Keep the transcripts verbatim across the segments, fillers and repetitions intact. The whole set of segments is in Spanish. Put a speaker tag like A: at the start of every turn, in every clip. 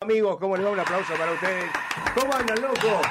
A: amigos, ¿cómo les va? Un aplauso para ustedes. ¿Cómo andan, loco?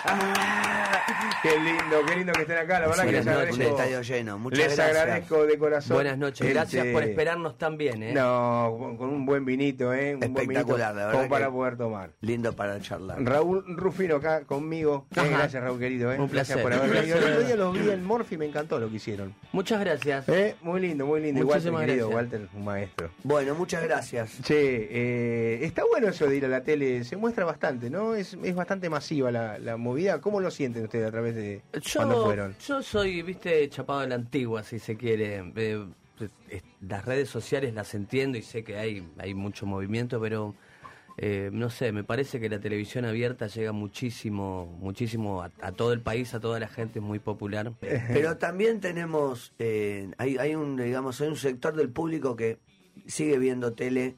A: Ah, qué lindo, qué lindo que estén acá. La verdad
B: sí,
A: que les agradezco.
B: Un estadio lleno. Muchas
A: les
B: gracias.
A: agradezco de corazón.
C: Buenas noches,
A: este...
C: gracias por esperarnos también, ¿eh?
A: No, con, con un buen vinito, ¿eh? Un buen vinito,
B: la verdad.
A: como para poder tomar.
B: Lindo para charlar.
A: Raúl Rufino acá conmigo. Eh, gracias, Raúl, querido. ¿eh?
C: Un
A: Gracias
C: placer.
A: por haber venido. El otro día los vi en Morphy, me encantó lo que hicieron.
C: Muchas gracias.
A: ¿Eh? Muy lindo, muy lindo.
C: Muchísimas
A: Walter, querido,
C: gracias.
A: Walter, un maestro.
B: Bueno, muchas gracias.
A: Che, eh, está bueno eso de ir a la tele, se muestra bastante, ¿no? Es, es bastante masiva la, la movida. ¿Cómo lo sienten ustedes a través de
C: Yo,
A: cuando fueron?
C: yo soy, viste, chapado de la antigua, si se quiere. Eh, eh, las redes sociales las entiendo y sé que hay, hay mucho movimiento, pero eh, no sé, me parece que la televisión abierta llega muchísimo, muchísimo a, a todo el país, a toda la gente, es muy popular.
B: Pero también tenemos, eh, hay, hay un, digamos, hay un sector del público que sigue viendo tele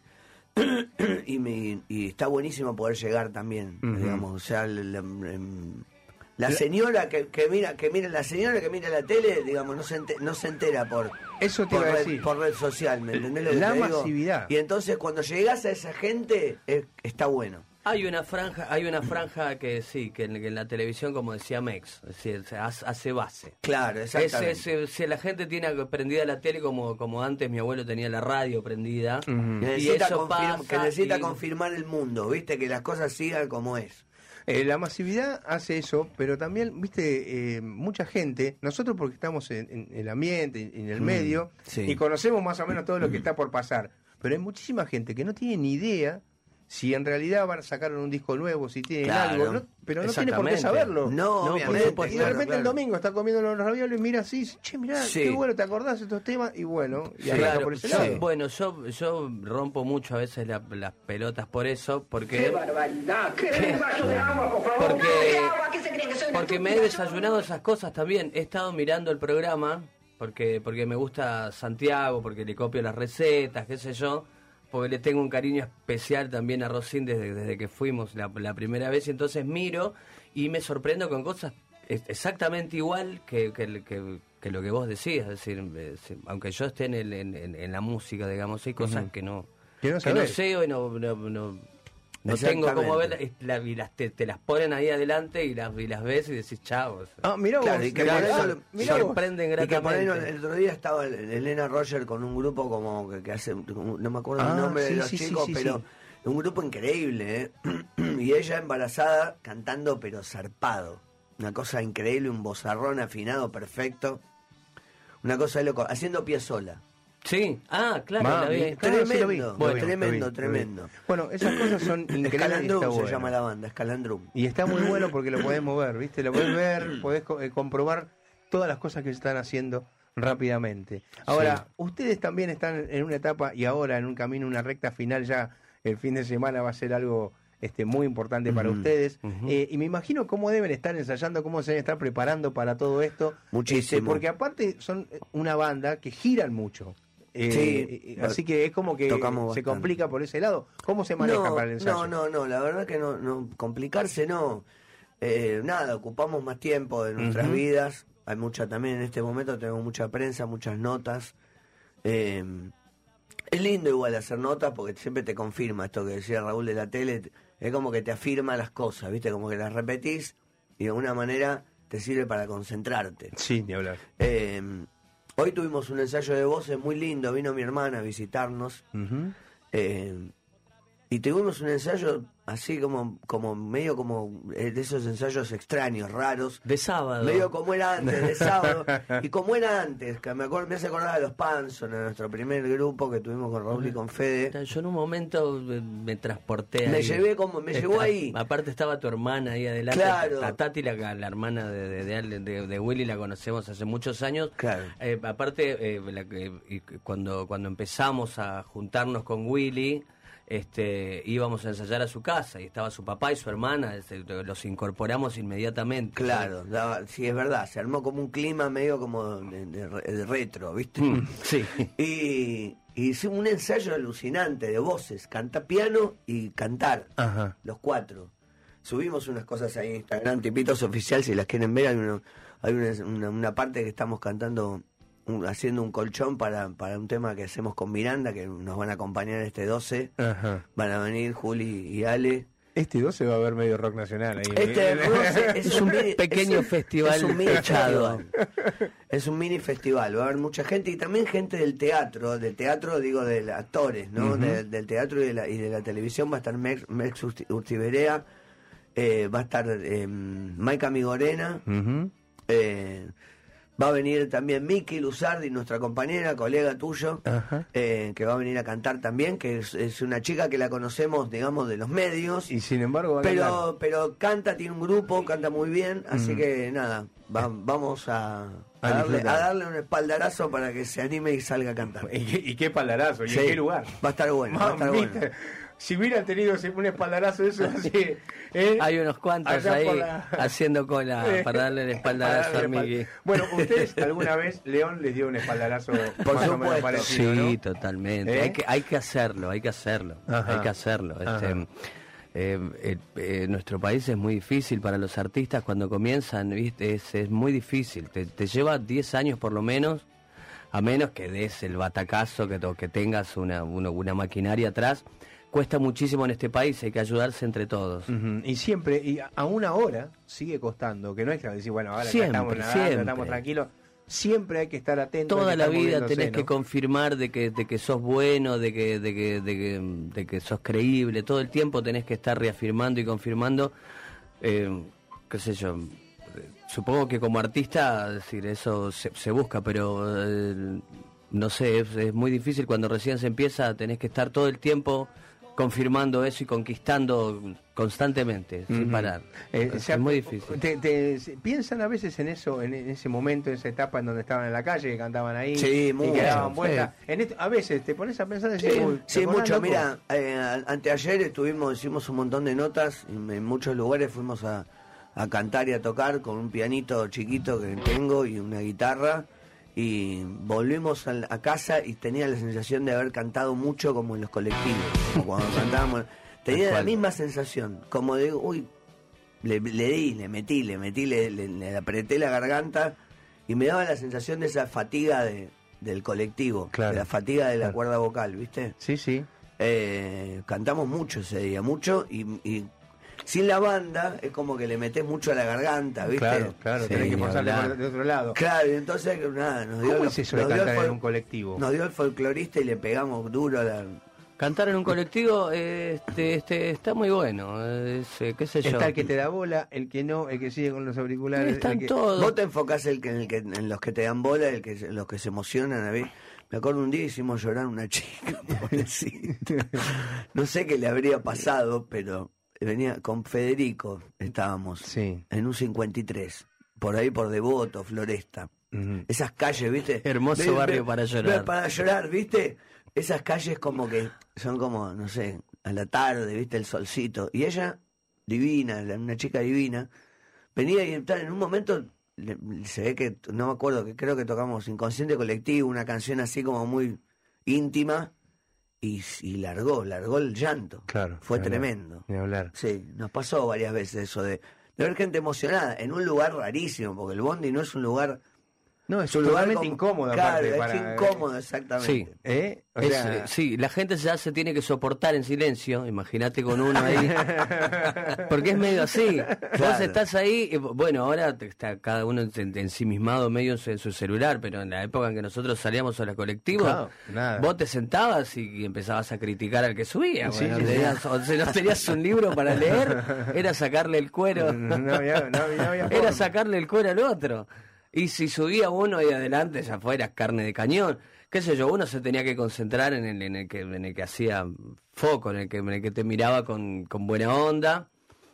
B: y, me, y está buenísimo poder llegar también, uh-huh. digamos, o sea, la, la, la señora que, que mira, que mira, la señora que mira la tele, digamos, no se enter, no se entera por,
A: Eso te
B: por,
A: iba a
B: red,
A: decir.
B: por red social, ¿me entendés lo que
A: La
B: te digo?
A: masividad.
B: Y entonces cuando llegas a esa gente, es, está bueno.
C: Hay una franja, hay una franja que sí, que en, que en la televisión, como decía Mex, es decir, se hace, hace base.
B: Claro, exactamente.
C: Es, es, si la gente tiene prendida la tele como, como antes mi abuelo tenía la radio prendida,
B: uh-huh.
C: y
B: necesita
C: eso
B: confirma,
C: pasa
B: que necesita
C: y...
B: confirmar el mundo, viste, que las cosas sigan como es.
A: Eh, la masividad hace eso, pero también, viste, eh, mucha gente, nosotros porque estamos en, en el ambiente, en el mm, medio, sí. y conocemos más o menos todo lo que está por pasar, pero hay muchísima gente que no tiene ni idea si en realidad van a sacar un disco nuevo, si tienen
B: claro,
A: algo, no, pero no tiene por qué saberlo.
B: No,
A: no
B: obviamente.
A: Pues, y de repente
B: claro,
A: el domingo está comiendo los ravioles y mira así, che, mirá,
B: sí.
A: qué bueno, ¿te acordás de estos temas? Y bueno, y
C: sí,
A: arranca
C: claro,
A: por ese
C: yo,
A: lado.
C: Bueno, yo yo rompo mucho a veces la, las pelotas por eso, porque...
D: ¡Qué barbaridad! ¡Qué vaso de agua, por favor!
C: Porque,
D: ¿Qué agua? ¿Qué se creen que soy
C: porque me he desayunado esas cosas también. He estado mirando el programa, porque porque me gusta Santiago, porque le copio las recetas, qué sé yo, porque le tengo un cariño especial también a Rosín desde, desde que fuimos la, la primera vez, y entonces miro y me sorprendo con cosas exactamente igual que, que, que, que lo que vos decías, es decir, aunque yo esté en, el, en, en la música, digamos, hay cosas uh-huh. que no
A: que no,
C: que no sé y no, no, no No tengo como ver, la, y las, te, te las ponen ahí adelante y las, y las ves y decís chao.
A: Ah, mirá
B: claro,
A: vos,
B: y que
A: mirá,
B: por
A: ah, mirá
C: sorprenden
B: vos.
C: gratamente.
B: Y que por el otro día estaba Elena Roger con un grupo como que, que hace, no me acuerdo
A: ah,
B: el nombre
A: sí,
B: de los
A: sí,
B: chicos,
A: sí, sí,
B: pero
A: sí.
B: un grupo increíble, ¿eh? Y ella embarazada cantando pero zarpado. Una cosa increíble, un vozarrón afinado perfecto. Una cosa de loco, haciendo pie sola.
C: Sí, ah, claro,
B: Mami,
C: la vi.
B: Tremendo,
A: sí, lo vi,
B: bueno,
A: lo vi,
B: tremendo,
A: lo vi,
B: tremendo.
A: Lo vi. Bueno, esas cosas son increíbles.
B: Escalandrum se
A: bueno.
B: llama la banda, Escalandrum.
A: Y está muy bueno porque lo podés mover, ¿viste? Lo podés ver, podés co- eh, comprobar todas las cosas que se están haciendo rápidamente. Ahora, sí. ustedes también están en una etapa y ahora en un camino, una recta final ya. El fin de semana va a ser algo este, muy importante para uh-huh, ustedes. Uh-huh. Eh, y me imagino cómo deben estar ensayando, cómo se deben estar preparando para todo esto.
B: Muchísimo.
A: Este, porque aparte son una banda que giran mucho. Eh,
B: sí,
A: eh, así que es como que se
B: bastante.
A: complica por ese lado. ¿Cómo se maneja
B: no,
A: para el ensayo?
B: No, no, no, la verdad que no, no complicarse no. Eh, nada, ocupamos más tiempo de nuestras uh-huh. vidas. Hay mucha también en este momento, tenemos mucha prensa, muchas notas. Eh, es lindo igual hacer notas porque siempre te confirma esto que decía Raúl de la tele. Es como que te afirma las cosas, ¿viste? Como que las repetís y de alguna manera te sirve para concentrarte.
A: Sí, ni hablar.
B: Eh, Hoy tuvimos un ensayo de voces muy lindo, vino mi hermana a visitarnos uh-huh. eh, y tuvimos un ensayo así como como medio como de esos ensayos extraños, raros.
C: De sábado.
B: Medio como era antes, de sábado. Y como era antes, que me, acuerdo, me hace acordar de los Panson, en nuestro primer grupo que tuvimos con Raúl y con Fede.
C: Yo en un momento me transporté
B: Me
C: ahí.
B: llevé como, me
C: Está,
B: llevó ahí.
C: Aparte estaba tu hermana ahí adelante.
B: Claro.
C: A Tati, la, la hermana de, de, de, de, de Willy, la conocemos hace muchos años.
B: Claro.
C: Eh, aparte, eh, la, eh, cuando, cuando empezamos a juntarnos con Willy, este íbamos a ensayar a su casa y estaba su papá y su hermana, este, los incorporamos inmediatamente.
B: Claro, la, sí, es verdad, se armó como un clima medio como de, de, de retro, ¿viste?
C: Mm, sí.
B: Y, y hicimos un ensayo alucinante de voces, canta piano y cantar,
A: Ajá.
B: los cuatro. Subimos unas cosas ahí en Instagram, Tipitos Oficial, si las quieren ver, hay, uno, hay una, una, una parte que estamos cantando un- haciendo un colchón para, para un tema que hacemos con Miranda, que nos van a acompañar este doce.
A: Ajá.
B: Van a venir Juli y Ale.
A: Este doce va a haber medio rock nacional ahí.
B: Este doce es,
C: Es un
B: mini-
C: pequeño
B: es un-
C: festival
B: es un mini
C: fechado.
B: festival. Es un mini festival, va a haber mucha gente y también gente del teatro, del teatro digo de los actores, ¿no?
A: Ujú.
B: De- del teatro y de, la, y de la televisión va a estar Mex, Mex Urti- Urtiberea, eh, va a estar eh, Maika Migorena,
A: Ujú.
B: eh, va a venir también Miki Luzardi, nuestra compañera, colega tuyo,
A: Ajá.
B: eh, que va a venir a cantar también, que es, es una chica que la conocemos, digamos, de los medios.
A: Y sin embargo, va a cantar.
B: Pero, pero canta, tiene un grupo, canta muy bien, así
A: Mm.
B: que nada, va- vamos a, a,
A: A
B: darle,
A: disfrutar.
B: a darle un espaldarazo para que se anime y salga a cantar.
A: ¿Y qué, y qué palarazo? ¿Y
B: Sí,
A: en qué lugar?
B: Va a estar bueno, va a estar
A: Mamita,
B: bueno.
A: Si hubieran tenido un espaldarazo de eso así, ¿eh?
C: Hay unos cuantos
A: Allá
C: ahí
A: por la-
C: haciendo cola
A: Eh,
C: para darle el espaldarazo
A: para
C: a
A: darle
C: Miki.
A: espal- Bueno, ¿ustedes alguna vez, León, les dio un espaldarazo
B: Por
A: más o menos
B: supuesto.
A: parecido,
C: Sí,
A: ¿no?
C: totalmente.
A: ¿Eh?
C: Hay que hay que hacerlo, hay que hacerlo,
A: Ajá.
C: hay que hacerlo. Este,
A: Ajá.
C: eh, eh, eh, nuestro país es muy difícil para los artistas cuando comienzan, ¿viste? Es, es muy difícil. Te, te lleva diez años por lo menos, a menos que des el batacazo, que, to- que tengas una, una, una maquinaria atrás. Cuesta muchísimo en este país, hay que ayudarse entre todos.
A: Ujú. Y siempre, y a- aún ahora, sigue costando, que no es que decir, bueno, ahora ya
C: Siempre,
A: estamos nadando,
C: siempre.
A: estamos tranquilos. Siempre hay que estar atentos. hay
C: Toda
A: que
C: la
A: estar
C: vida
A: moviéndose,
C: tenés
A: ¿no?
C: que confirmar de que, de que sos bueno, de que, de, que, de, que, de que sos creíble. Todo el tiempo tenés que estar reafirmando y confirmando. Eh, qué sé yo. eh, Supongo que como artista, es decir, eso se, se busca, pero eh, no sé, es, es muy difícil cuando recién se empieza. Tenés que estar todo el tiempo confirmando eso y conquistando constantemente, sin
A: Ujú.
C: parar.
A: Eh,
C: es,
A: o sea,
C: es muy difícil.
A: te- te- ¿Piensan a veces en eso, en, en ese momento, en esa etapa en donde estaban en la calle, que cantaban ahí
B: Sí,
A: y
B: mucho,
A: que daban
C: sí.
A: vueltas? En esto- a veces te pones a pensar y
B: Sí,
A: decís, uy,
B: sí,
A: ¿te acordás,
B: mucho.
A: loco?
B: Mira, eh, anteayer estuvimos, hicimos un montón de notas, y en muchos lugares fuimos a, a cantar y a tocar con un pianito chiquito que tengo y una guitarra, y volvimos a, a casa y tenía la sensación de haber cantado mucho como en los colectivos, como cuando cantábamos. Tenía
C: Tal
B: la
C: cual.
B: misma sensación, como de, uy, le, le di, le metí, le metí, le, le- le apreté la garganta y me daba la sensación de esa fatiga de, del colectivo,
A: Claro,
B: de la fatiga de la
A: claro.
B: cuerda vocal, ¿viste?
A: Sí, sí.
B: Eh, cantamos mucho ese día, mucho, y, y sin la banda es como que le metes mucho a la garganta, ¿viste?
A: Claro, claro,
C: Sí,
A: tenés que
C: ni
A: pasarle
C: hablar.
A: por de otro lado.
B: Claro, y entonces nada, nos dio
A: ¿Cómo
B: el-
A: es eso de
B: nos dio el
A: cantar en
B: fol-
A: un colectivo?
B: Nos dio el folclorista y le pegamos duro a la...
C: Cantar en un colectivo eh, este, este, está muy bueno, es, eh, qué sé yo.
A: Está el que te da bola, el que no, el que sigue con los auriculares.
C: Están
A: el que...
C: todos.
B: Vos te enfocás el que, en, el que, en los que te dan bola, el que, en los que se emocionan, a ver. Me acuerdo un día hicimos llorar a una chica, pobrecita. No sé qué le habría pasado, pero venía con Federico, estábamos
A: Sí.
B: en un cincuenta y tres, por ahí por Devoto, Floresta.
A: Ujú.
B: Esas calles, ¿viste?
C: Hermoso
B: Ve-
C: barrio
B: ve-
C: para
B: ve-
C: llorar.
B: Para llorar, ¿viste? Esas calles como que son como, no sé, a la tarde, ¿viste? El solcito. Y ella, divina, la- una chica divina, venía y tal, en un momento le- se ve que, no me acuerdo, que creo que tocamos Inconsciente Colectivo, una canción así como muy íntima, y, y largó, largó el llanto.
A: Claro.
B: Fue
A: ni hablar,
B: tremendo.
A: Ni hablar.
B: Sí, nos pasó varias veces eso de, de ver gente emocionada en un lugar rarísimo, porque el Bondi no es un lugar...
A: No, es
B: un lugar
A: totalmente
B: como-
A: incómodo.
B: Claro,
A: aparte,
B: es
A: para-
B: incómodo, exactamente.
C: Sí.
A: ¿Eh? O
C: Es,
A: sea,
C: eh, sí, la gente ya se tiene que soportar en silencio, imagínate con uno ahí. Porque es medio así. Vos
B: Claro.
C: estás ahí, y, bueno, ahora te- está cada uno en- ensimismado medio en su, en su celular, pero en la época en que nosotros salíamos a la colectiva,
A: Claro, nada.
C: vos te sentabas y, y empezabas a criticar al que subía.
A: Sí,
C: Bueno,
A: sí, sí.
C: tenías- o si no tenías un libro para leer, era sacarle el cuero.
A: no había, no había, no había
C: Era
A: forma.
C: sacarle el cuero al otro. Y si subía uno ahí adelante, ya fuera carne de cañón. Qué sé yo, uno se tenía que concentrar en el, en el, que, en el que hacía foco, en el que, en el que te miraba con, con buena onda.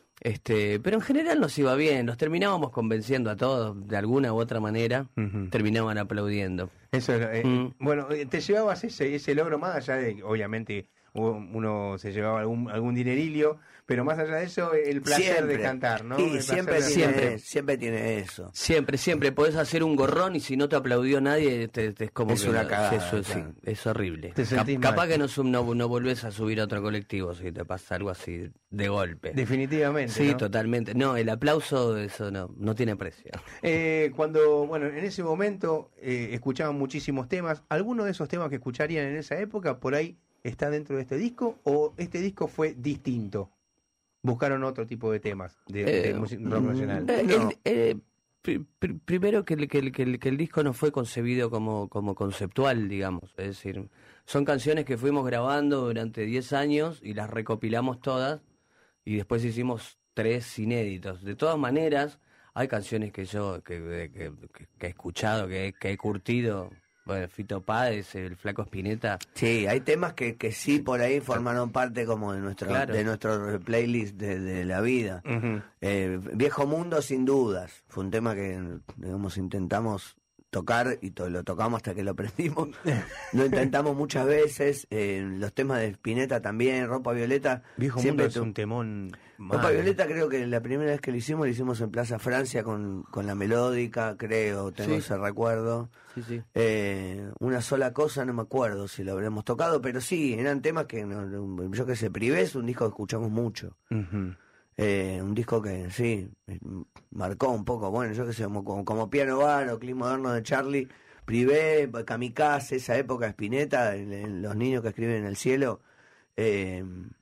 C: Este, pero en general nos iba bien, los terminábamos convenciendo a todos, de alguna u otra manera,
A: Ujú.
C: terminaban aplaudiendo.
A: Eso es lo- eh,
C: Mm.
A: Bueno, eh, te llevabas ese, ese logro más allá de, obviamente, uno se llevaba algún, algún dinerillo, pero más allá de eso, el placer
B: siempre.
A: de cantar, ¿no?
B: Y
A: El
B: siempre
A: placer de-
B: tiene,
C: Siempre.
B: siempre tiene eso.
C: Siempre, siempre podés hacer un gorrón y si no te aplaudió nadie, te, te- es como
B: Es
C: que
B: una
C: no,
B: cagada,
C: eso, sí,
B: claro.
C: es horrible.
A: Te
C: Cap-
A: sentís
C: capaz
A: mal.
C: que no, sub- no, no volvés a subir a otro colectivo si te pasa algo así de golpe.
A: Definitivamente.
C: Sí,
A: ¿no?
C: totalmente. No, el aplauso, eso no, no tiene precio.
A: Eh, cuando, bueno, en ese momento eh, escuchaban muchísimos temas, ¿alguno de esos temas que escucharían en esa época por ahí está dentro de este disco o este disco fue distinto? ¿Buscaron otro tipo de temas de, de
C: Eh,
A: música rock nacional?
C: Eh,
B: No.
C: el- eh, pri- pri- primero que el, que, el, que, el, que el disco no fue concebido como, como conceptual, digamos. Es decir, son canciones que fuimos grabando durante diez años y las recopilamos todas y después hicimos tres inéditos. De todas maneras, hay canciones que yo que, que, que- que he escuchado, que, he- que he curtido. Bueno, Fito Páez, el Flaco Spinetta.
B: Sí, hay temas que, que sí por ahí formaron parte como de nuestro
C: Claro.
B: de nuestro playlist de, de la vida.
A: Ujú.
B: Eh, Viejo Mundo sin dudas, fue un tema que digamos intentamos tocar y to- lo tocamos hasta que lo aprendimos. Lo intentamos muchas veces, eh, los temas de Spinetta también, Ropa Violeta.
A: Viejo
B: siempre
A: Mundo es
B: tu-
A: un temón.
B: Ropa
A: mal.
B: Violeta creo que la primera vez que lo hicimos, lo hicimos en Plaza Francia con, con la melódica, creo, tengo
C: Sí.
B: ese recuerdo.
C: Sí, sí.
B: Eh, una sola cosa, no me acuerdo si lo habremos tocado, pero sí, eran temas que, no- no- yo que sé, Privé es un disco que escuchamos mucho.
A: Ujú.
B: Eh, un disco que sí, eh, marcó un poco, bueno, yo que sé, como, como, como Piano Bar o Clima Moderno de Charlie, Privé, Kamikaze, esa época, Spinetta, el- el- los niños que escriben en el cielo. Eh,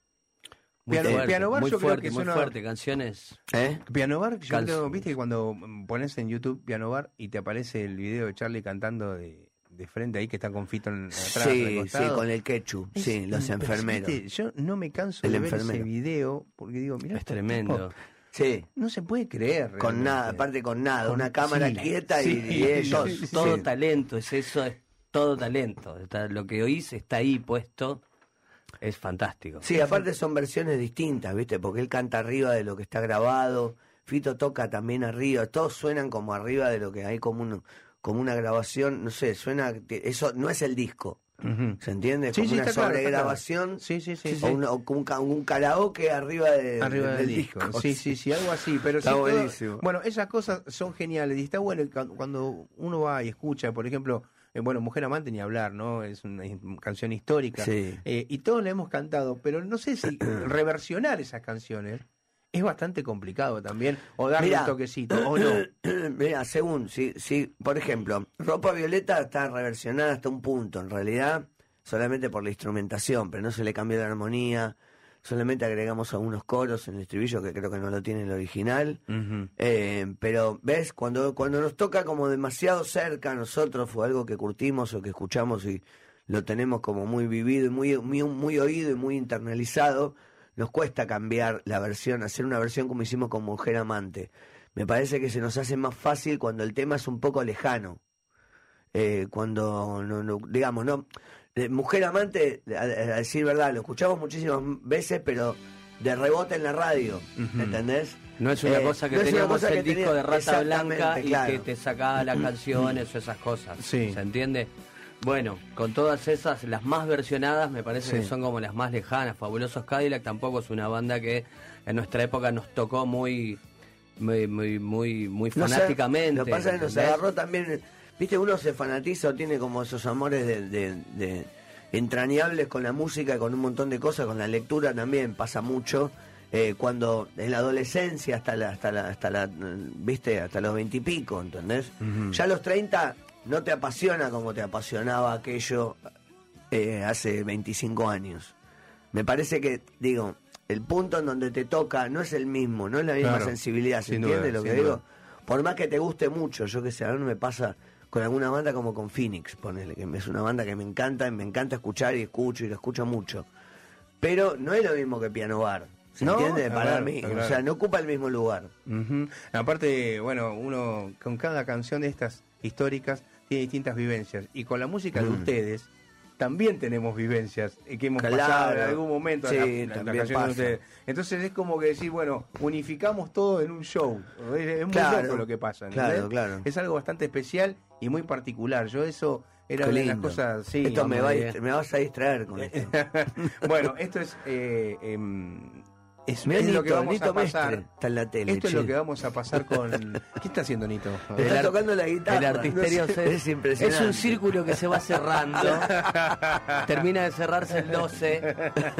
C: Muy
A: Piano-
C: fuerte,
A: Piano Bar
C: muy
A: yo creo
C: fuerte,
A: que
C: muy
A: suena-
C: fuerte, canciones.
B: ¿eh?
A: Piano Bar, yo
C: Calzo.
A: creo, viste que cuando mm, pones en YouTube Piano Bar y te aparece el video de Charlie cantando de, de frente ahí que está con Fito en, atrás, al
B: Sí, sí,
A: costado.
B: con el ketchup,
A: Es
B: sí, los
A: impresionante.
B: enfermeros.
A: Yo no me canso
B: El
A: de ver ese
B: enfermero.
A: video porque digo, mira,
C: Es tremendo.
B: Sí,
A: no se puede creer.
B: con
A: realmente.
B: nada, aparte con nada,
A: Con-
B: una cámara
A: sí,
B: quieta y,
A: sí,
B: y ellos.
C: todo,
A: sí,
C: todo
A: sí.
C: talento, es eso, es todo talento. Está- lo que oís está ahí puesto, es fantástico.
B: Sí, aparte son versiones distintas, ¿viste? Porque él canta arriba de lo que está grabado, Fito toca también arriba, todos suenan como arriba de lo que hay como, un, como una grabación, no sé, suena, eso no es el disco,
A: Ujú.
B: ¿se entiende?
A: Sí,
B: Como
A: sí,
B: una
A: está claro, está
B: sobregrabación
A: claro. Sí, sí, sí,
B: o,
A: sí.
B: un, o un, ca- un karaoke arriba, de,
A: Arriba
B: de-
A: del disco. Sí, sí, sí, algo así. Pero
B: Está
A: sí, todo-
B: buenísimo.
A: bueno, esas cosas son geniales. Y está bueno cu- cuando uno va y escucha, por ejemplo, eh, bueno, Mujer Amante ni hablar, ¿no? Es una his- canción histórica.
B: Sí.
A: Eh, y todos la hemos cantado, pero no sé si reversionar esas canciones es bastante complicado también. O darle
B: Mirá.
A: un toquecito, o no.
B: Mira, según, si, si, por ejemplo, Ropa Violeta está reversionada hasta un punto, en realidad, solamente por la instrumentación, pero no se le cambió la armonía, solamente agregamos algunos coros en el estribillo que creo que no lo tiene el original.
A: Ujú.
B: Eh, pero, ¿ves? Cuando, cuando nos toca como demasiado cerca a nosotros, fue algo que curtimos o que escuchamos y lo tenemos como muy vivido y muy, muy, muy oído y muy internalizado, nos cuesta cambiar la versión, hacer una versión como hicimos con Mujer Amante. Me parece que se nos hace más fácil cuando el tema es un poco lejano. Eh, cuando, no, no, digamos, no... eh, Mujer Amante, a, a decir verdad, lo escuchamos muchísimas veces, pero de rebote en la radio,
A: Ujú.
B: ¿entendés?
C: No es una
B: Eh,
C: cosa que
B: no es una
C: teníamos
B: cosa
C: el
B: que
C: disco
B: tenía-
C: de Rata
B: exactamente,
C: Blanca y
B: claro.
C: que te sacaba las canciones o esas cosas.
A: Sí.
C: ¿Se entiende? Bueno, con todas esas, las más versionadas me parece
A: Sí.
C: que son como las más lejanas. Fabulosos Cadillac tampoco es una banda que en nuestra época nos tocó muy, muy, muy, muy, muy
B: No sé,
C: fanáticamente.
B: lo que pasa es que nos
C: ¿entendés?
B: agarró también, viste, uno se fanatiza o tiene como esos amores de, de- de entrañables con la música, con un montón de cosas, con la lectura también pasa mucho. Eh, cuando en la adolescencia hasta la, hasta la, hasta la, viste, hasta los veintipico, ¿entendés?
A: Ujú.
B: Ya a los treinta no te apasiona como te apasionaba aquello eh, hace veinticinco años. Me parece que, digo, el punto en donde te toca no es el mismo, no es la misma
A: Claro,
B: sensibilidad, ¿se
A: sin
B: entiende
A: duda,
B: lo que
A: sin
B: digo?
A: duda.
B: Por más que te guste mucho, yo que sé, a mí me pasa con alguna banda como con Phoenix, ponele, que es una banda que me encanta, y me encanta escuchar y escucho y lo escucho mucho. Pero no es lo mismo que Piano Bar, ¿se
A: No,
B: entiende?
A: está
B: Para
A: claro,
B: mí,
A: está
B: o
A: claro.
B: sea, no ocupa el mismo lugar.
A: Ujú. Aparte, bueno, uno con cada canción de estas históricas tiene distintas vivencias. Y con la música de
B: Mm.
A: ustedes también tenemos vivencias eh, que hemos
B: Claro.
A: pasado en algún momento
B: Sí,
A: en la- en las
B: también
A: canciones de
B: pasa.
A: ustedes. Entonces es como que decir, bueno, unificamos todo en un show. Es, es muy
B: Claro,
A: loco lo que pasa.
B: claro,
A: ¿entendés?
B: claro.
A: Es algo bastante especial y muy particular. Yo eso era
B: Qué
A: una de las
B: lindo.
A: cosas... Sí,
B: Esto me,
A: vamos,
B: va a
A: eh.
B: distra- me vas a distraer con esto.
A: Bueno, esto es... Eh, em, es,
B: Mirá,
A: es lo
B: Nito,
A: que vamos
B: Nito
A: a pasar.
B: Mestre está en la tele.
A: Esto es
B: che.
A: lo que vamos a pasar con... ¿Qué está haciendo Nito? A ver.
B: Está
C: ar-
B: tocando la guitarra.
C: El artisterio
B: no sé,
C: se-
B: es impresionante.
C: Es un círculo que se va cerrando. Termina de cerrarse el doce.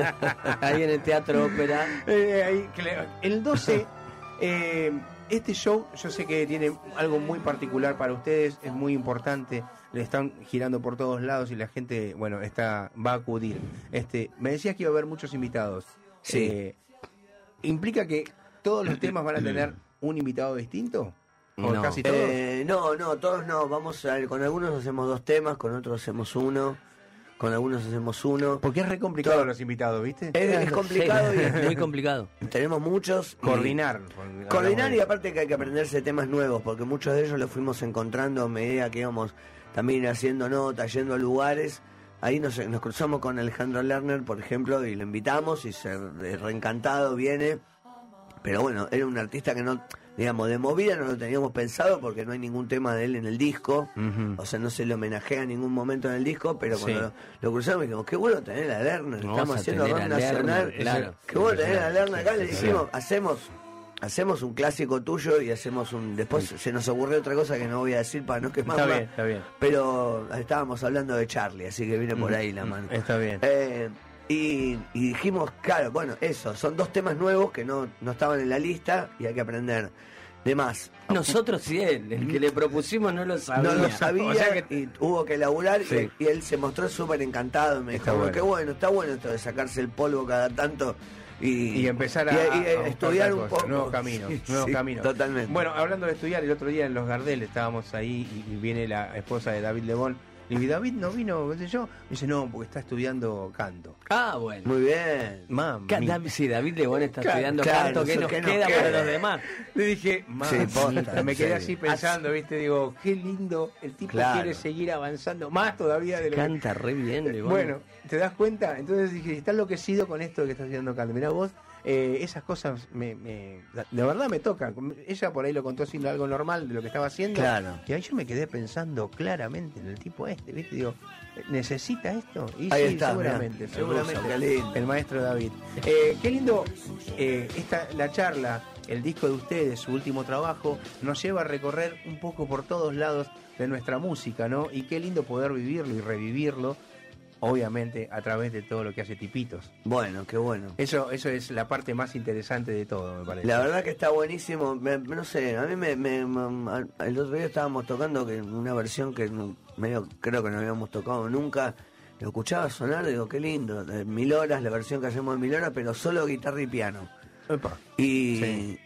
C: Ahí en el Teatro Ópera.
A: Eh, ahí, claro. El doce, eh, este show yo sé que tiene algo muy particular para ustedes, es muy importante, le están girando por todos lados y la gente, bueno, está va a acudir. Este, me decías que iba a haber muchos invitados.
B: Sí.
A: Eh, ¿Implica que todos los temas van a tener un invitado distinto? ¿O
C: No.
A: casi todos?
B: Eh, no, no, todos no. Vamos a ver, con algunos hacemos dos temas, con otros hacemos uno, con algunos hacemos uno.
A: Porque es re complicado
B: todo-
A: los invitados, ¿viste?
B: Es, es complicado
C: Sí,
B: y
C: muy complicado.
B: tenemos muchos. y-
A: Coordinar.
B: Coordinar y aparte que hay que aprenderse temas nuevos, porque muchos de ellos los fuimos encontrando a medida que íbamos también haciendo notas, yendo a lugares. Ahí nos, nos cruzamos con Alejandro Lerner, por ejemplo, y lo invitamos y se re- reencantado viene. Pero bueno, era un artista que no, digamos, de movida no lo teníamos pensado porque no hay ningún tema de él en el disco.
A: Ujú.
B: O sea, no se le homenajea en ningún momento en el disco, pero cuando
A: Sí.
B: lo, lo cruzamos dijimos, qué bueno tener a Lerner,
C: Vamos
B: estamos
C: a
B: haciendo
C: tener
B: rock
C: a Lerner,
B: nacional.
C: claro.
B: Qué bueno tener a Lerner acá, le
A: Sí,
B: dijimos, hacemos... Hacemos un clásico tuyo y hacemos un... Después se nos ocurrió otra cosa que no voy a decir para no quemarla.
A: Está bien, está bien.
B: Pero estábamos hablando de Charlie, así que viene por ahí la mano.
A: Está bien.
B: Eh, y, y dijimos, claro, bueno, eso, son dos temas nuevos que no, no estaban en la lista y hay que aprender de más.
C: Nosotros y él, el que le propusimos no lo sabía.
B: No lo sabía
C: O sea que
B: y hubo que elaborar
A: Sí.
B: y, y él se mostró súper encantado. Me dijo,
A: Está
B: "Bueno,
A: bueno.
B: qué bueno, está bueno esto de sacarse el polvo cada tanto y,
A: Y empezar a,
B: y- y
A: a buscar
B: estudiar
A: otra
B: un
A: cosa,
B: poco.
A: nuevos caminos,
B: Sí,
A: nuevos
B: sí,
A: caminos.
B: Totalmente.
A: Bueno, hablando de estudiar, el otro día en Los Gardel estábamos ahí y, y viene la esposa de David Lebón. Y digo, David no vino, qué sé yo. Me dice, no, porque está estudiando canto.
C: Ah, bueno.
B: Muy bien.
A: Mami.
C: Ca- David- sí, David Lebón está
A: Claro,
C: estudiando
B: claro,
C: canto. ¿Qué
B: eso
C: nos
B: que nos
C: queda
B: queda.
C: para los demás?
A: Le dije,
B: Sí,
A: mami,
B: posta,
A: me
B: en
A: quedé
B: serio.
A: así pensando, ¿viste? Digo, qué lindo, el tipo
B: Claro.
A: quiere seguir avanzando más todavía de lo que...
C: Canta re bien, Lebón.
A: Bueno, ¿te das cuenta? Entonces dije, está enloquecido con esto que está haciendo canto. Mirá vos, eh, esas cosas me, me, de verdad me tocan. Ella por ahí lo contó siendo algo normal de lo que estaba haciendo.
B: Claro.
A: Y ahí yo me quedé pensando claramente en el tipo este, ¿viste? Digo, ¿necesita esto? Y
B: Ahí
A: sí,
B: está,
A: seguramente,
B: mirá.
A: seguramente.
B: Hermoso, qué lindo.
A: El maestro David. Eh, qué lindo eh, esta, la charla, el disco de ustedes, su último trabajo, nos lleva a recorrer un poco por todos lados de nuestra música, ¿no? Y qué lindo poder vivirlo y revivirlo, obviamente a través de todo lo que hace Tipitos.
B: Bueno, qué bueno.
A: Eso, eso es la parte más interesante de todo, me parece.
B: La verdad que está buenísimo. Me- no sé, a mí me, me- me- el otro día estábamos tocando que una versión que no- medio creo que no habíamos tocado nunca. Lo escuchaba sonar, digo, qué lindo. De Mil Horas, la versión que hacemos de Mil Horas, pero solo guitarra y piano.
A: Epa.
B: Y,
A: Sí.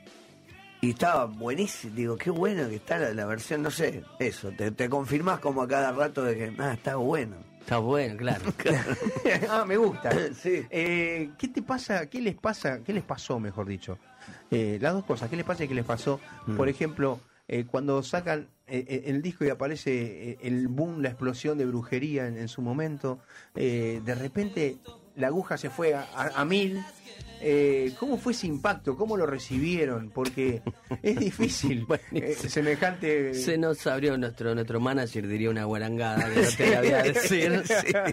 B: y estaba buenísimo. Digo, qué bueno que está la, la versión, no sé, eso. Te, te confirmás como a cada rato de que, ah, está bueno.
C: Está bueno, claro.
A: Ah, me gusta.
B: Sí.
A: Eh, ¿Qué te pasa? ¿Qué les pasa? ¿Qué les pasó, mejor dicho? Eh, las dos cosas. ¿Qué les pasa y qué les pasó?
B: Mm.
A: Por ejemplo, eh, cuando sacan eh, eh, el disco y aparece eh, el boom, la explosión de brujería en, en su momento, eh, de repente la aguja se fue a, a- a mil. Eh, ¿Cómo fue ese impacto? ¿Cómo lo recibieron? Porque es difícil eh, semejante...
C: Se nos abrió nuestro nuestro manager, diría una guarangada, que no te la voy a decir.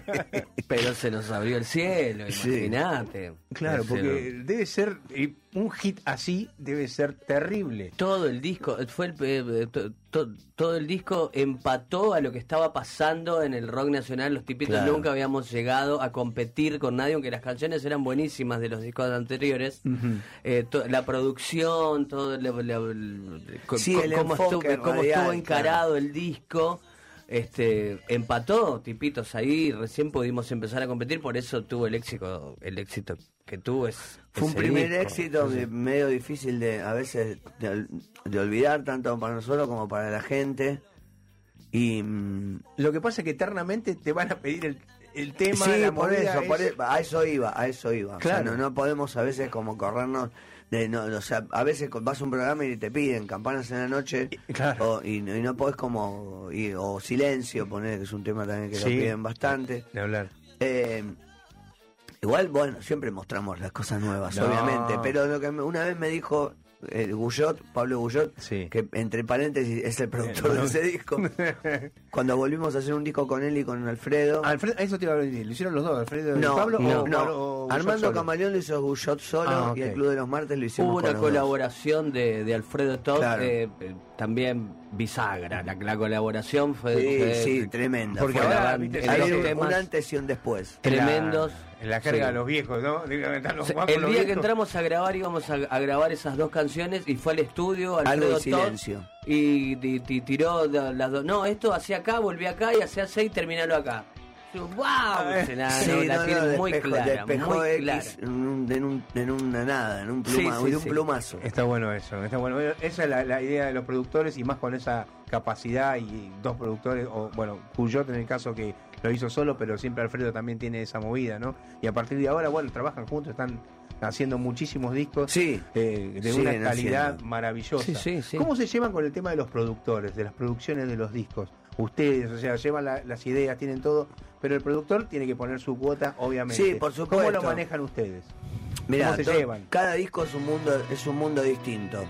C: Pero se nos abrió el cielo,
B: Sí.
C: imagínate.
A: Claro,
C: Ese-
A: porque debe ser, y un hit así debe ser terrible.
C: todo el disco, fue el, eh, to- to- todo el disco empató a lo que estaba pasando en el rock nacional. Los Tipitos
B: Claro.
C: nunca habíamos llegado a competir con nadie, aunque las canciones eran buenísimas de los discos anteriores. Eh, to- la producción, todo lo- lo- lo- co-
B: Sí,
C: co-
B: el
C: cómo,
B: enfoque
C: estuvo, cómo
B: radial,
C: estuvo encarado el disco. Este, empató Tipitos ahí, recién pudimos empezar a competir, por eso tuvo el éxito, el éxito que tuvo es
B: Fue un
C: ese
B: primer
C: disco.
B: éxito de- medio difícil de a veces de, ol- de olvidar, tanto para nosotros como para la gente. Y mm,
A: Lo que pasa es que eternamente te van a pedir el, el tema,
B: sí,
A: la
B: por
A: movida
B: eso,
A: es-
B: por e- a eso iba, a eso iba. O sea,
A: Claro.
B: no, no podemos a veces como corrernos de no, o sea, a veces vas a un programa y te piden campanas en la noche
A: Claro.
B: o- y, no- y no podés como y- o silencio, poner que es un tema también que
A: Sí.
B: lo piden bastante.
A: De hablar.
B: Eh, igual, bueno, siempre mostramos las cosas nuevas,
A: No.
B: obviamente, pero lo que me- una vez me dijo eh, Guyot, Pablo Guyot,
A: Sí.
B: que entre paréntesis es el productor de ese disco. Cuando volvimos a hacer un disco con él y con Alfredo.
A: Alfredo, eso te iba a decir, ¿lo hicieron los dos, Alfredo y
B: no,
A: Pablo?
B: no,
A: o,
B: no.
A: o- o
B: Armando
A: solo?
B: Camaleón lo hizo Guyot solo
A: Ah, ok.
B: y el Club de los Martes lo hicimos
C: Hubo
B: con
C: una
B: los dos.
C: colaboración de, de Alfredo Top,
B: Claro.
C: eh, eh, también bisagra. La, la colaboración fue,
B: Sí,
C: fue
B: sí, tremenda.
A: Porque
B: Fue
A: ahora,
B: la-
A: viste,
B: hay
C: los
B: un,
C: temas-
B: un antes y un después.
C: tremendos.
A: En la carga
C: Sí.
A: de los viejos, ¿no? Digo, están los
C: Se-
A: guapos,
C: el
A: los
C: día que
A: viejos.
C: entramos a grabar íbamos a, a grabar esas dos canciones y fue al estudio
B: Algo
C: Alfredo
B: de
C: Todd,
B: silencio.
C: y, y- y tiró de- las dos, no, esto hacia acá, volví acá y hacia seis, terminalo acá. Yo, wow, dice, nah,
B: Sí,
C: no, la
B: no,
C: tiene
B: no,
C: muy
B: despejo-
C: clara,
B: despejó
C: muy
B: X
C: clara.
B: En, un- en un- en una nada, en un,
C: Sí,
B: pluma,
C: sí,
B: de un
C: sí.
B: plumazo.
A: Está bueno eso, está bueno. Esa es la, la idea de los productores y más con esa capacidad y dos productores, o bueno, Cuyot en el caso que lo hizo solo, pero siempre Alfredo también tiene esa movida, ¿no? Y a partir de ahora, bueno, trabajan juntos, están haciendo muchísimos discos
B: Sí,
A: eh, de
B: siguen
A: una calidad
B: haciendo.
A: maravillosa.
C: Sí, sí, sí.
A: ¿Cómo se llevan con el tema de los productores, de las producciones de los discos? Ustedes, o sea, llevan la- las ideas, tienen todo, pero el productor tiene que poner su cuota, obviamente.
B: Sí, por supuesto.
A: ¿Cómo lo manejan ustedes?
B: Mirá,
A: ¿Cómo se
B: to-
A: llevan?
B: cada disco es un mundo, es un mundo distinto.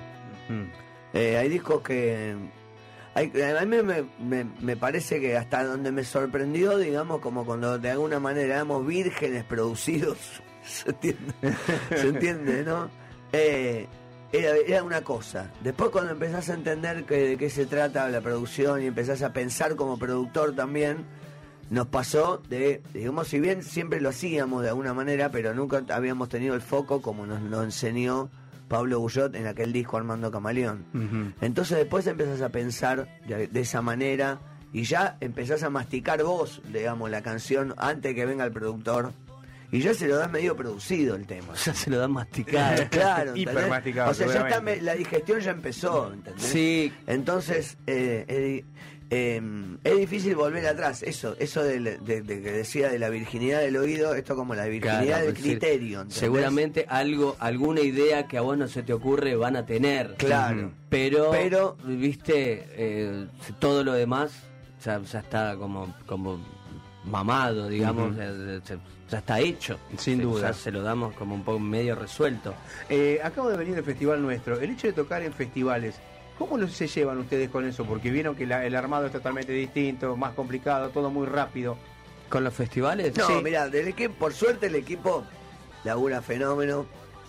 A: Mm.
B: Eh, hay discos que... Hay, a mí me, me, me parece que hasta donde me sorprendió, digamos, como cuando de alguna manera éramos vírgenes producidos, ¿se entiende? ¿Se entiende, no? Eh, era, era una cosa. Después cuando empezás a entender que, de qué se trata la producción y empezás a pensar como productor también, nos pasó de, digamos, si bien siempre lo hacíamos de alguna manera, pero nunca habíamos tenido el foco como nos lo enseñó Pablo Guyot en aquel disco Armando Camaleón.
A: Ujú.
B: Entonces después empezás a pensar de, de esa manera y ya empezás a masticar vos, digamos, la canción antes que venga el productor y ya se lo das medio producido el tema.
C: Ya se lo dan masticado.
B: Claro, ¿entendés?
A: Hiper masticado,
B: O sea, ya está,
A: seguramente.
B: me- la digestión ya empezó, ¿entendés?
C: Sí,
B: Entonces, eh, eh, eh, es difícil volver atrás. Eso eso de, de- de que decía de la virginidad del oído, esto como la virginidad
C: claro,
B: del
C: es decir,
B: criterio. ¿entendés?
C: seguramente algo, alguna idea que a vos no se te ocurre van a tener.
B: Claro.
C: Ujú. Pero,
B: Pero-
C: viste, eh, todo lo demás ya, ya está como, como mamado, digamos,
A: Ujú.
C: ya, ya- ya está hecho.
A: Sin
C: Se-
A: duda.
C: Ya se lo damos como un poco medio resuelto.
A: Eh, acabo de venir del festival nuestro. El hecho de tocar en festivales, ¿cómo lo- se llevan ustedes con eso? Porque vieron que la- el armado es totalmente distinto, más complicado, todo muy rápido.
C: ¿Con los festivales?
B: No,
C: Sí.
B: mirá, del equipo, por suerte el equipo labura fenómeno.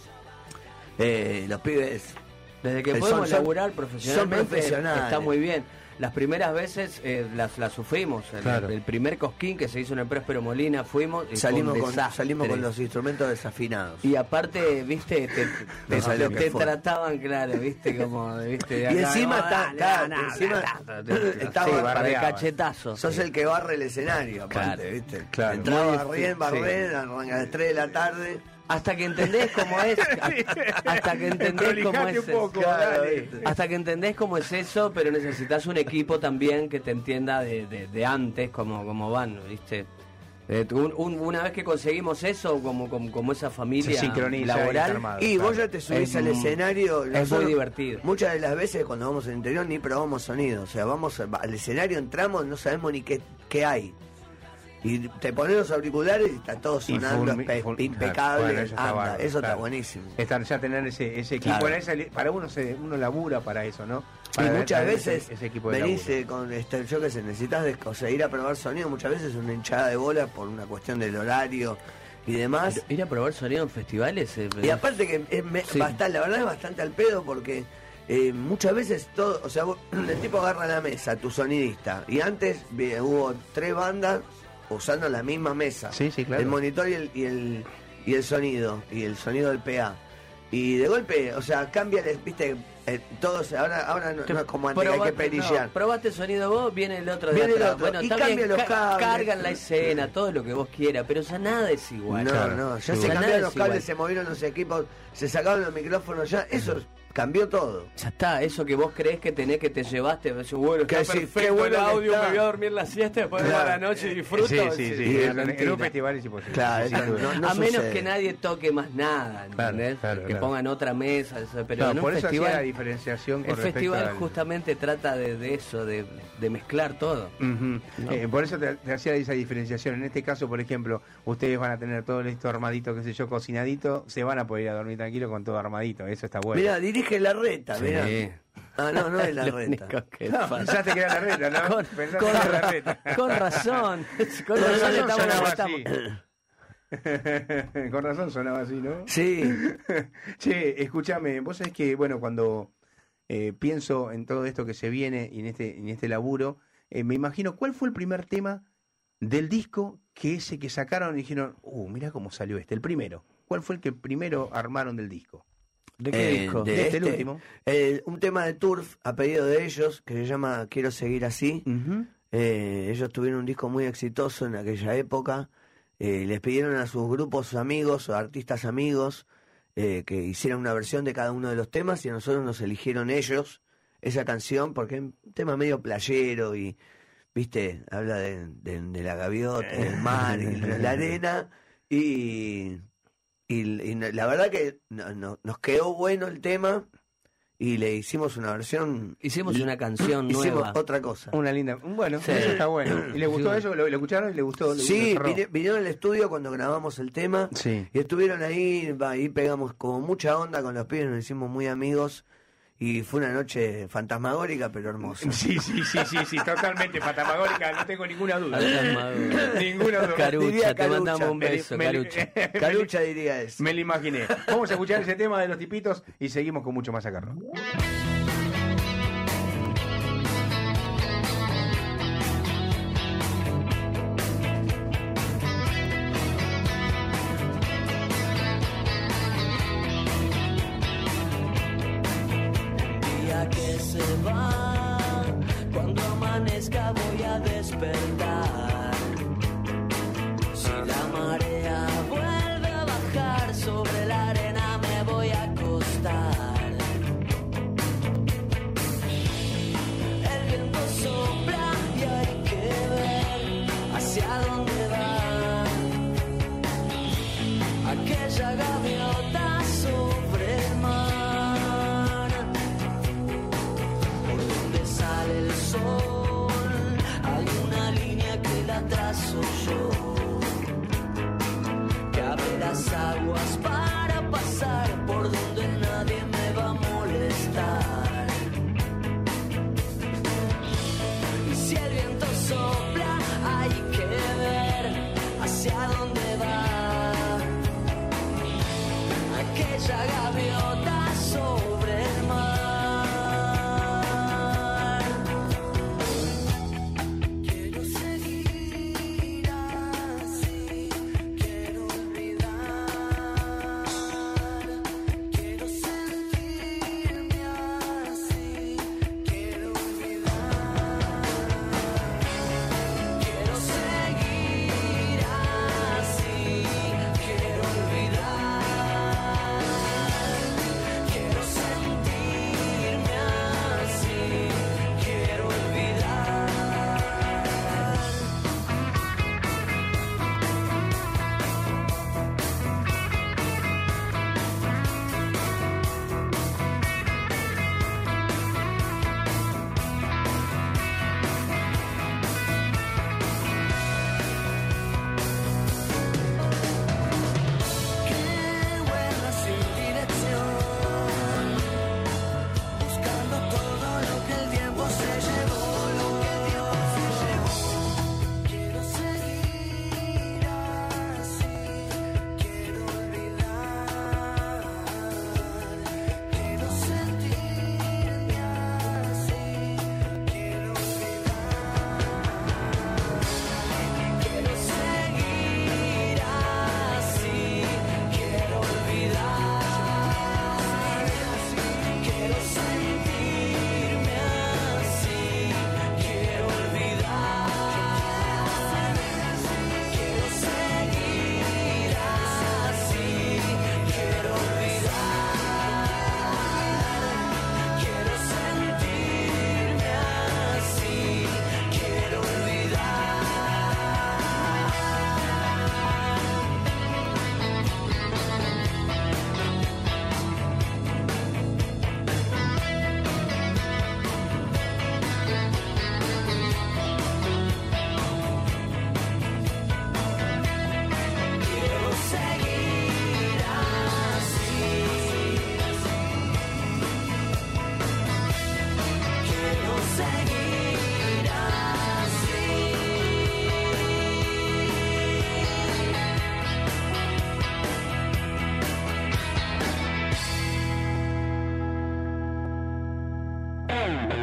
B: Eh, los pibes
C: Desde que
B: Eh,
C: podemos
B: son- son-
C: laburar profesionalmente
B: son profesionales.
C: está muy bien. Las primeras veces eh, las, las sufrimos. El,
A: Claro.
C: el primer cosquín que se hizo en el Próspero Molina fuimos y
B: salimos
C: fue un
B: con,
C: desastre.
B: salimos con los instrumentos desafinados.
C: Y aparte, viste, te, te-
B: No sabés
C: te-
B: lo que
C: te
B: fue.
C: trataban, claro, viste, como, viste.
B: Y
C: acá,
B: encima
C: no,
B: está-
C: dale,
B: está-
C: no, no,
B: encima
C: no, no, no,
B: estaba
C: sí, para el
A: bardeaban.
C: cachetazo.
B: Sos el que barre el escenario, aparte,
C: Claro.
B: ¿viste?
A: Claro.
B: Entraba
C: Muy
B: barren,
C: difícil,
B: barren, arranca a las tres de la tarde.
C: Hasta que entendés cómo es, a- hasta que entendés cómo
A: Prolijate
C: es,
A: un poco,
B: claro,
A: dale.
B: ¿viste?
C: hasta que entendés cómo es eso, pero necesitas un equipo también que te entienda de, de- de antes cómo, cómo van, ¿viste? Eh, un- un- una vez que conseguimos eso, como, como, como esa familia
A: Se sincroniza y está
C: laboral,
A: armado.
B: Y vos
A: claro.
B: ya te subís
C: Es
B: al
C: muy-
B: escenario.
C: es
B: nosotros
C: muy divertido.
B: Muchas de las veces cuando vamos al interior ni probamos sonido. O sea, vamos a- al escenario, entramos, no sabemos ni qué, qué hay. Y te pones los auriculares y está todo
A: Y
B: sonando
A: fulmi-
B: espe-
A: ful-
B: impecable.
A: Bueno, eso está
B: anda,
A: bárbaro,
B: eso está
A: claro.
B: buenísimo.
A: Estar ya tener ese, ese equipo,
B: Claro.
A: bueno, ese- para uno se, uno labura para eso, ¿no?
B: Y
A: Para
B: muchas
A: tener
B: veces
A: ese, ese equipo de
B: venís
A: laburo.
B: eh, con este, yo que sé, necesitas de, o sea, ir a probar sonido, muchas veces es una hinchada de bola por una cuestión del horario y demás.
C: ir a probar sonido en festivales. eh,
B: Y aparte que es me-
C: Sí.
B: bastante, la verdad es bastante al pedo porque eh, muchas veces todo, o sea, vos- el tipo agarra la mesa, tu sonidista, y antes vi- hubo tres bandas usando la misma mesa.
A: Sí, sí, claro.
B: El monitor y el, y el, y el sonido, y el sonido del P A. Y de golpe, o sea, cambia, el- viste, eh, todos, ahora, ahora no, no es como antes que hay que
C: Probate-
B: perillar.
C: no, probaste el sonido vos, viene el otro de
B: Viene el
C: atrás.
B: otro,
C: Bueno,
B: y
C: está
B: cambia
C: bien,
B: los
C: ca-
B: cables.
C: cargan la escena, todo lo que vos quieras, pero ya nada es igual.
B: No,
A: Claro.
B: no, ya
A: Sí.
B: se
C: Ya
B: cambiaron
C: nada
B: los
C: es igual.
B: cables, se movieron los equipos, se sacaron los micrófonos ya, eso cambió todo.
C: Ya está, eso que vos creés que tenés, que te llevaste, decís, bueno,
B: Que
C: está
B: sí,
C: perfecto
B: qué bueno
C: el
B: que
C: audio,
B: está.
C: me voy a dormir la siesta, después
B: Claro.
C: de la noche y disfruto.
A: Sí, sí, sí.
B: Y
A: En,
B: es
A: en un
B: mentira.
A: festival es imposible.
B: Claro,
A: sin
B: eso
A: duda.
B: no- no
C: a menos
B: sucede.
C: que nadie toque más nada, ¿entendés?
A: Claro,
C: que
A: claro.
C: pongan otra mesa, eso, pero
A: Claro,
C: en un
A: por eso hacía la
C: festival,
A: diferenciación con
C: el
A: respecto
C: festival
A: al-
C: justamente trata de, de eso, de, de mezclar todo.
A: Ujú.
C: No.
A: Eh, por eso te, te hacía esa diferenciación. En este caso, por ejemplo, ustedes van a tener todo esto armadito, qué sé yo, cocinadito, se van a poder ir a dormir tranquilo con todo armadito. Eso está bueno.
B: Mira, diría dirige Larreta,
C: Sí.
B: mirá. Ah, no, no es
C: Lo
B: Larreta.
C: único que
A: No,
C: falta.
A: pensaste que era la reta, ¿no?
C: Con,
A: Pensaste
C: con-
A: que era la reta.
C: con razón. Con
A: Con
C: razón
A: razón
C: estamos
A: sonaba
C: estamos-
A: así. Con razón sonaba así, ¿no?
B: Sí,
A: Che, escúchame, vos sabés que, bueno, cuando eh, pienso en todo esto que se viene y en este, en este laburo, eh, me imagino, ¿cuál fue el primer tema del disco que ese que sacaron y dijeron, uh, mira cómo salió este, el primero? ¿Cuál fue el que primero armaron del disco?
C: ¿De qué
B: Eh,
C: disco?
B: de
A: De este, el
B: este,
A: último.
B: eh, un tema de Turf a pedido de ellos que se llama Quiero seguir así.
A: Ujú.
B: Eh, ellos tuvieron un disco muy exitoso en aquella época. Eh, les pidieron a sus grupos, sus amigos o artistas amigos eh, que hicieran una versión de cada uno de los temas y a nosotros nos eligieron ellos esa canción porque es un tema medio playero y, viste, habla de, de- de la gaviota, del mar y la, la arena y, y, y la verdad que no- no- nos quedó bueno el tema y le hicimos una versión.
C: Hicimos una canción
B: Hicimos
C: nueva.
B: otra cosa.
A: Una linda. Bueno,
C: Sí.
A: eso está bueno. ¿Y le gustó
C: Sí.
A: eso? ¿Lo, lo escucharon y le gustó? ¿Le
B: Sí,
A: gustó?
B: vine- vinieron al estudio cuando grabamos el tema
A: Sí.
B: y estuvieron ahí, va, ahí pegamos como mucha onda con los pibes, nos hicimos muy amigos y fue una noche fantasmagórica pero hermosa.
A: Sí, sí, sí, sí, sí, totalmente fantasmagórica, no tengo ninguna duda.
C: Fantasmagórica.
A: Ninguna duda.
C: Carucha,
B: Diría
C: te
B: Carucha.
C: mandamos un
A: Me li-
C: beso,
A: me li-
C: Carucha.
B: Carucha diría eso.
A: Me lo imaginé. Vamos a escuchar ese tema de los tipitos y seguimos con mucho más acá. ¿No?
E: Día que se va, cuando amanezca voy a despertar. Si la marea vuelve a bajar sobre la arena me voy a acostar. El viento sopla y hay que ver hacia dónde va aquella gaviota sobre el mar. Por donde sale el sol hay una línea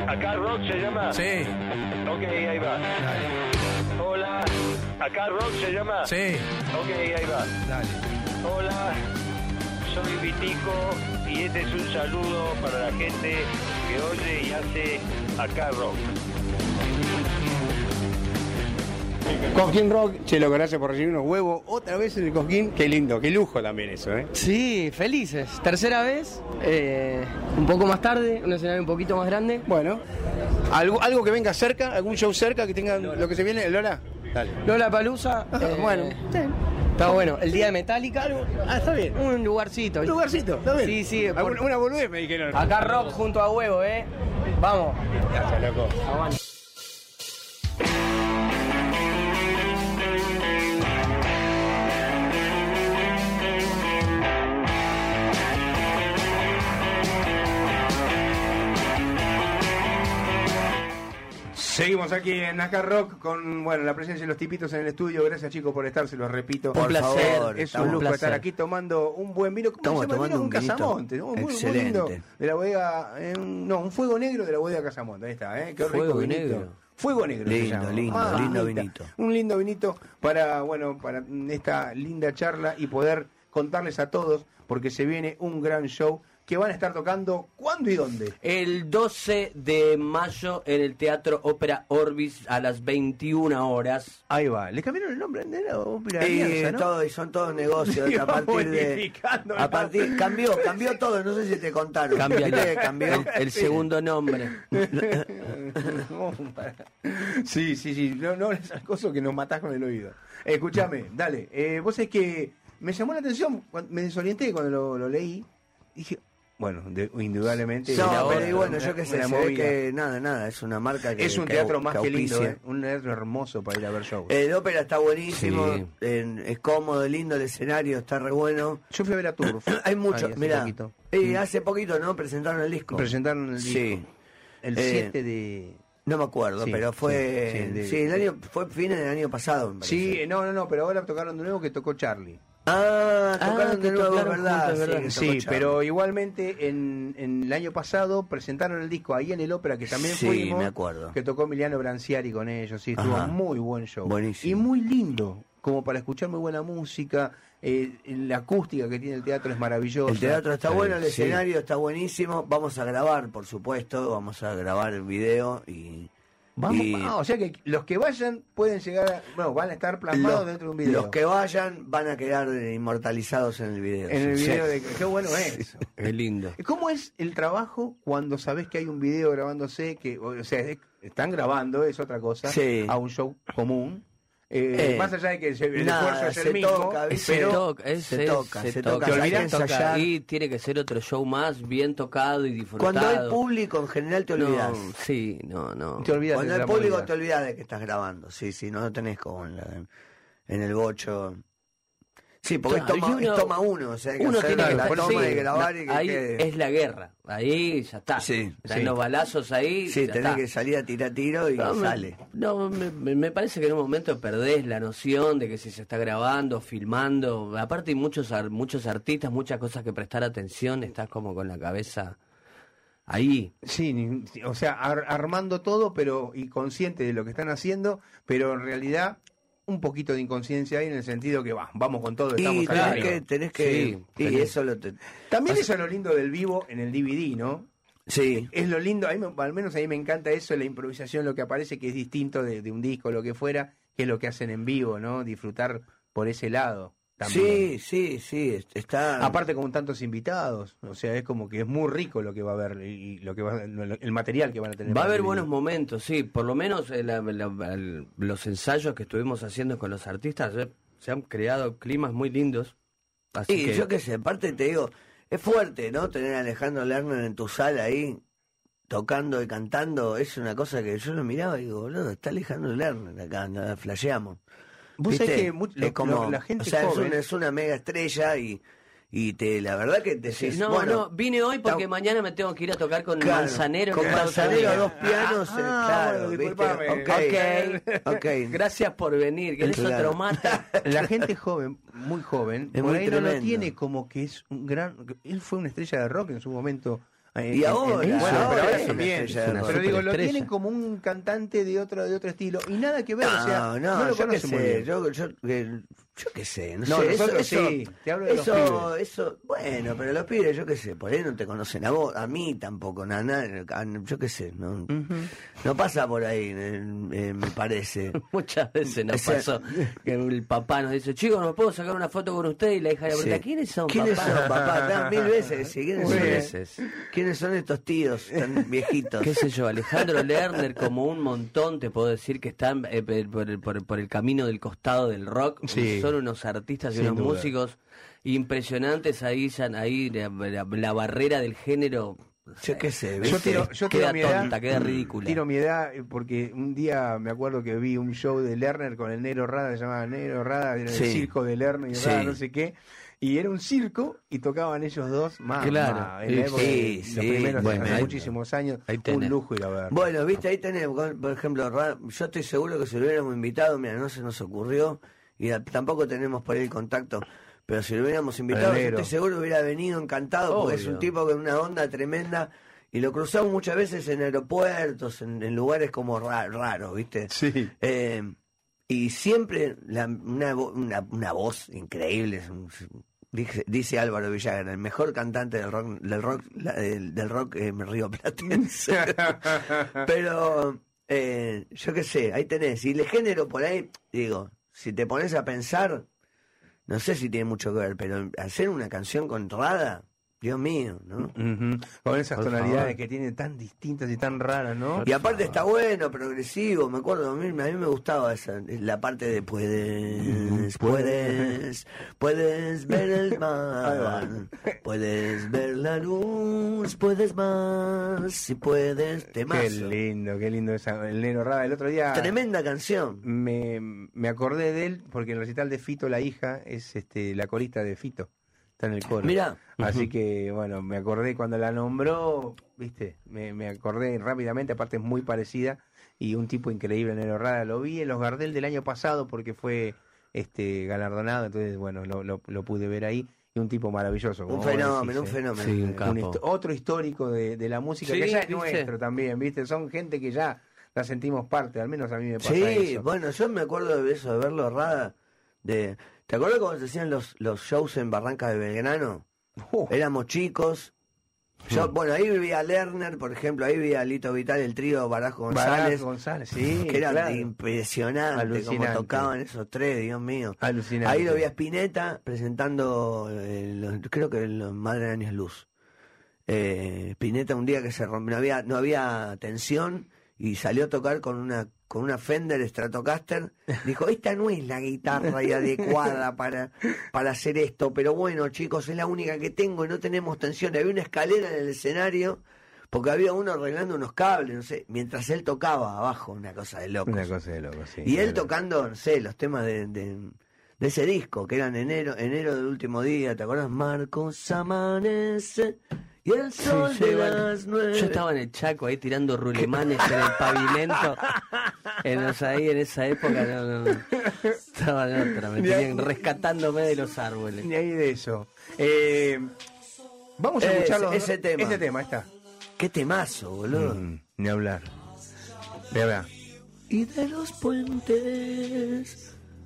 F: ¿Acá Rock se llama?
A: Sí.
F: Ok, ahí va.
A: Dale.
F: Hola. ¿Acá Rock se llama?
A: Sí.
F: Ok, ahí va.
A: Dale.
F: Hola. Soy Vitico y este es un saludo para la gente que oye y hace Acá Rock.
A: Cosquín Rock, Chelo, gracias por recibir unos huevos. Otra vez en el Cosquín, qué lindo, qué lujo también eso, ¿eh?
G: Sí, felices. Tercera vez, eh, un poco más tarde, un escenario un poquito más grande.
A: Bueno, ¿algo, algo que venga cerca, algún show cerca que tengan lo que se viene, Lola? Dale.
G: Lola Palusa,
A: Bueno, sí.
G: está bueno. El día de Metallica,
A: Ah, está bien.
G: un lugarcito.
A: Un lugarcito, está bien.
G: Sí, sí. por-
A: Alguna- Una boludez me dijeron.
G: Acá Rock junto a Huevo, ¿eh? Vamos.
A: Gracias, loco.
G: Aguante.
A: Seguimos aquí en Acá Rock con bueno la presencia de los tipitos en el estudio. Gracias, chicos, por estar, se los repito.
B: Por
G: placer.
B: favor,
A: Es
B: estamos-
A: un lujo
G: placer.
A: estar aquí tomando un buen vino. ¿Cómo
B: Estamos
A: se llama el
B: tomando
A: vino?
B: un vinito
A: Casamonte, ¿no? Muy, muy
B: excelente.
A: lindo. De la bodega, eh, un- no, un fuego negro de la bodega Casamonte. Ahí está, ¿eh? Qué rico
C: Fuego
A: vinito.
C: negro.
A: Fuego negro. se
B: Lindo,
A: llama.
B: lindo,
A: Ah,
B: lindo
A: mamita.
B: vinito.
A: Un lindo vinito para, bueno, para esta linda charla y poder contarles a todos, porque se viene un gran show que van a estar tocando ¿cuándo y dónde?
C: El doce de mayo en el Teatro Ópera Orbis a las veintiuna horas.
A: Ahí va. Le cambiaron el nombre de la ópera
B: Y
A: Alianza, ¿no?
B: todo, y son todos negocios
A: Y
B: a
A: va
B: partir de
A: modificando,
B: a
A: ¿no?
B: partir cambió cambió todo, no sé si te contaron.
C: Cambia
B: ¿Viste que
C: el,
B: cambió?
C: el- el segundo nombre.
A: Sí, sí, sí. No, no es cosa que nos matás con el oído. Escúchame, dale. Eh, vos es que me llamó la atención, cuando- me desorienté cuando lo, lo leí. Dije, bueno, de- indudablemente.
B: No,
A: era
B: pero
A: otra,
B: y bueno,
A: una-
B: yo qué sé,
A: una
B: se ve
A: movida.
B: que nada, nada, es una marca que
A: Es un
B: que
A: teatro
B: au-
A: más
B: que
A: que lindo,
B: auspicia.
A: ¿eh? Un teatro hermoso para ir a ver shows.
B: El ópera está buenísimo,
C: Sí.
B: en- es cómodo, lindo el escenario, está re bueno.
A: Yo fui a ver a Turf.
B: Hay mucho,
A: ahí, hace
B: mirá,
A: poquito.
B: eh, hace poquito, ¿no? Presentaron el disco.
A: Presentaron el disco.
B: Sí.
A: El
B: Eh,
A: siete de...
B: No me acuerdo,
A: Sí,
B: pero fue
A: sí, sí, de-
B: sí, el año fue fines del año pasado, me parece.
A: Sí, no, no, no, pero ahora tocaron de nuevo que tocó Charlie.
B: Ah,
C: Ah,
B: tocaron
C: que
B: de nuevo,
C: tocaron
B: ¿verdad?
C: juntos, ¿verdad?
B: que tocó
A: Sí,
B: Charlie.
A: pero igualmente en, en el año pasado presentaron el disco ahí en el ópera, que también
B: Sí,
A: fuimos,
B: me acuerdo.
A: que tocó Emiliano Branciari con ellos, sí, estuvo
B: Ajá.
A: muy buen show.
B: Buenísimo.
A: Y muy lindo, como para escuchar muy buena música, eh, la acústica que tiene el teatro es maravillosa.
B: El teatro está
A: Sí,
B: bueno, el
A: sí.
B: escenario está buenísimo. Vamos a grabar, por supuesto, vamos a grabar el video y
A: Vamos,
B: y
A: ah, o sea que los que vayan pueden llegar a, bueno, van a estar plasmados
B: los,
A: dentro de un video.
B: los que vayan van a quedar eh, inmortalizados en el video.
A: en el
B: Sí.
A: video de qué bueno es.
C: Es lindo.
A: ¿Cómo es el trabajo cuando sabés que hay un video grabándose, que, o sea, es- están grabando, es otra cosa,
B: Sí.
A: a un show común? Eh,
B: Eh,
A: más allá de que se- el
B: nada,
A: esfuerzo es
B: se
A: el mismo,
B: toca, ¿viste?
C: Se
A: pero
C: toca, es-
B: se
C: es-
B: toca, se toca,
A: Te olvidás
C: se
A: ensayar.
C: Y tiene que ser otro show más bien tocado y disfrutado.
B: Cuando hay público, en general te olvidas.
C: No, sí, no, no.
A: te olvidas
B: Cuando
A: de
B: hay
A: la
B: público
A: movida.
B: te olvidas de que estás grabando. Sí, sí, no lo tenés como en, la- en el bocho. Sí, porque
C: Claro,
B: es, toma,
C: y uno-
B: es toma uno. O sea, hay que
C: Uno
B: hacer
C: tiene que
B: la
C: por
B: toma
C: sí,
B: y grabar y que
C: ahí
B: quede.
C: es la guerra, ahí ya está.
B: Sí,
C: Están
B: sí.
C: los balazos ahí.
B: Sí,
C: ya
B: tenés
C: está.
B: que salir a tirar tiro y
C: No, me-
B: sale.
C: No, me, me- me parece que en un momento perdés la noción de que si se está grabando, filmando. Aparte hay muchos ar- muchos artistas, muchas cosas que prestar atención, estás como con la cabeza ahí.
A: Sí, ni- o sea, ar- armando todo, pero y consciente de lo que están haciendo, pero en realidad un poquito de inconsciencia ahí en el sentido que va, vamos con todo, estamos
B: Y
A: al
B: tenés
A: aire.
B: que, tenés que
C: Sí,
B: y
C: tenés-
B: eso lo te-
A: También eso es lo lindo del vivo en el D V D, ¿no?
B: sí.
A: Es lo lindo, a mí me- al menos a mí me encanta eso, la improvisación, lo que aparece que es distinto de, de un disco, lo que fuera, que es lo que hacen en vivo, ¿no? Disfrutar por ese lado también.
B: Sí, sí, sí, es- está
A: Aparte con tantos invitados, o sea, es como que es muy rico lo que va a haber y y lo que va, el material que van a tener.
C: Va a
A: para
C: haber
A: el
C: buenos
A: D V D.
C: momentos, sí. Por lo menos eh, la- la- el- los ensayos que estuvimos haciendo con los artistas eh, se han creado climas muy lindos. Así
B: Y
C: que
B: yo qué sé, aparte te digo, es fuerte, ¿no? Tener a Alejandro Lerner en tu sala ahí, tocando y cantando, es una cosa que yo lo miraba y digo, boludo, está Alejandro Lerner acá, nada, flasheamos.
A: Vos
B: ¿Viste?
A: sabés que much-
B: es
A: lo-
B: como,
A: lo- la gente
B: o sea, es
A: joven-
B: una, es una mega estrella y, y te, la verdad que te decís,
C: no,
B: bueno,
C: no, vine hoy porque
B: está-
C: mañana me tengo que ir a tocar con
B: claro,
C: Manzanero.
B: con
C: que está
B: Manzanero
C: otro
B: a
C: día.
B: dos pianos, eh,
A: Ah,
B: claro,
A: bueno,
B: ¿viste?
A: disculpame.
B: Ok, ok.
C: Gracias por venir. ¿Querés
B: Claro.
C: otro mate?
A: La gente joven, muy joven,
B: Es
A: por
B: muy
A: ahí no lo
B: tremendo.
A: tiene como que es un gran... Él fue una estrella de rock en su momento,
B: Y ahora,
A: en- en-
B: bueno,
A: bueno, pero ahora
B: es
A: también.
B: una estrella de rock.
A: Pero digo, lo
C: superestrella.
A: tienen como un cantante de otro de otro estilo y nada que ver,
B: No,
A: o sea,
B: no,
A: no lo
B: yo qué
A: conocen muy
B: sé,
A: bien.
B: yo, yo, eh, yo qué sé, no,
A: No,
B: sé,
A: nosotros
B: eso, eso,
A: sí, te hablo de los
B: eso,
A: pibes.
B: eso, bueno, pero los pibes, yo qué sé, por ahí no te conocen a vos, a mí tampoco, nada, nada, yo qué sé, no, no pasa por ahí, eh, eh, me parece.
C: Muchas veces nos
B: O sea,
C: pasó que el papá nos dice, chicos, ¿no puedo sacar una foto con usted? Y la hija le pregunta,
B: Sí.
C: ¿quiénes son,
B: ¿Quiénes
C: papá?
B: son, papá? Claro, mil veces, sí, ¿quiénes
A: Muy
B: son?
A: bien.
C: veces.
B: ¿Quiénes son estos tíos tan viejitos?
C: Qué sé yo, Alejandro Lerner, como un montón, te puedo decir que están eh, por, el, por, el- por el camino del costado del rock.
A: Sí.
C: Son unos artistas y
A: Sin
C: unos
A: duda.
C: músicos impresionantes. Ahí, ya, ahí la, la- la barrera del género.
B: Yo qué sé,
A: Yo
B: ¿viste?
A: tiro, yo
C: Queda
A: tiro mi edad,
C: tonta, queda ridícula.
A: Tiro mi edad eh, porque un día me acuerdo que vi un show de Lerner con el Negro Rada, se llamaba Negro Rada, era el
B: Sí.
A: circo de Lerner y
B: Sí.
A: Rada, no sé qué. Y era un circo y tocaban ellos dos más.
C: Claro.
A: En la época
B: Sí,
A: de los
B: sí,
A: primeros,
B: bueno,
A: hace
B: ahí-
A: muchísimos años.
C: ahí
A: Un
C: tenés.
A: lujo ir a ver.
B: Bueno, viste, ahí tenés, por ejemplo, Ra- yo estoy seguro que si lo hubiéramos invitado, mira, no se nos ocurrió, y a- tampoco tenemos por ahí el contacto, pero si lo hubiéramos invitado, yo
A: negro.
B: estoy seguro que hubiera venido encantado, porque es
C: Obvio.
B: un tipo con una onda tremenda, y lo cruzamos muchas veces en aeropuertos, en, en lugares como ra- raros, ¿viste?
A: Sí.
B: Eh, y siempre la- una, vo- una, una voz increíble, es un- dice, dice Álvaro Villagra, el mejor cantante del rock, del rock, la- del, del rock eh, río platense. Pero, eh, yo qué sé, ahí tenés. Y el género por ahí, digo, si te pones a pensar, no sé si tiene mucho que ver, pero hacer una canción con Rada, Dios mío, ¿no?
A: Ujú. Con esas
C: Por
A: tonalidades
C: favor.
A: que tiene tan distintas y tan raras, ¿no?
B: Y aparte está bueno, progresivo, me acuerdo, a mí, a mí me gustaba esa, la parte de puedes, puedes, puedes ver el
A: Ahí va.
B: mar, puedes ver la luz, puedes más, si puedes,
A: Qué
B: temazo.
A: lindo, qué lindo esa, el Negro Rada. El otro día
B: Tremenda canción.
A: me, me acordé de él porque en el recital de Fito, la hija, es este la corista de Fito. Está en el coro.
B: Mirá.
A: Así que, bueno, me acordé cuando la nombró, viste, me, me acordé rápidamente, aparte es muy parecida y un tipo increíble, Nero Rada. Lo vi en los Gardel del año pasado porque fue este galardonado, entonces, bueno, lo, lo, lo pude ver ahí. Y un tipo maravilloso. como
B: Un
A: vos
B: fenómeno, un
A: decís, ¿eh?
B: fenómeno.
C: Sí, un
B: Eh,
C: capo.
A: Un histo- otro histórico de, de la música,
C: Sí,
A: que ya es
C: ¿viste?
A: nuestro también, viste. Son gente que ya la sentimos parte, al menos a mí me pasa
B: Sí,
A: eso.
B: bueno, yo me acuerdo de eso, de verlo Rada. De, ¿te acuerdas cuando se hacían los, los shows en Barranca de Belgrano?
A: Uh,
B: Éramos chicos. Yo, bueno, ahí vivía Lerner, por ejemplo, ahí vivía Lito Vital, el trío Barajo González,
A: Barajo González, sí,
B: que era
A: claro.
B: impresionante
A: Alucinante.
B: como tocaban esos tres, Dios mío.
A: Alucinante.
B: Ahí lo vi a Spinetta presentando, eh, los- creo que los Madre de Años Luz. Eh, Spinetta un día que se rompió, no había, no había tensión y salió a tocar con una con una Fender Stratocaster. Dijo, esta no es la guitarra y adecuada para, para hacer esto, pero bueno, chicos, es la única que tengo y no tenemos tensión. Había una escalera en el escenario porque había uno arreglando unos cables, no sé, mientras él tocaba abajo, una cosa de locos.
A: Una cosa de loco, sí.
B: Y él
A: Claro.
B: tocando, no sé, los temas de, de, de ese disco, que eran enero, enero del último día, ¿te acuerdas? Marcos amanece y el sol
C: Sí, yo
B: de
C: iba-
B: las nueve.
C: Yo estaba en el Chaco ahí tirando rulemanes en el pavimento. En, o sea, ahí en esa época no, no, no. Estaba en otra, me
A: Ni ahí-
C: tenían rescatándome de los árboles.
A: Ni ahí de eso. Eh, vamos a
B: Ese-
A: escuchar los
B: ese
A: dos-
B: tema.
A: Ese tema, ahí está.
B: Qué temazo, boludo.
A: Mm, ni hablar. Vea, vea.
B: Y de los puentes.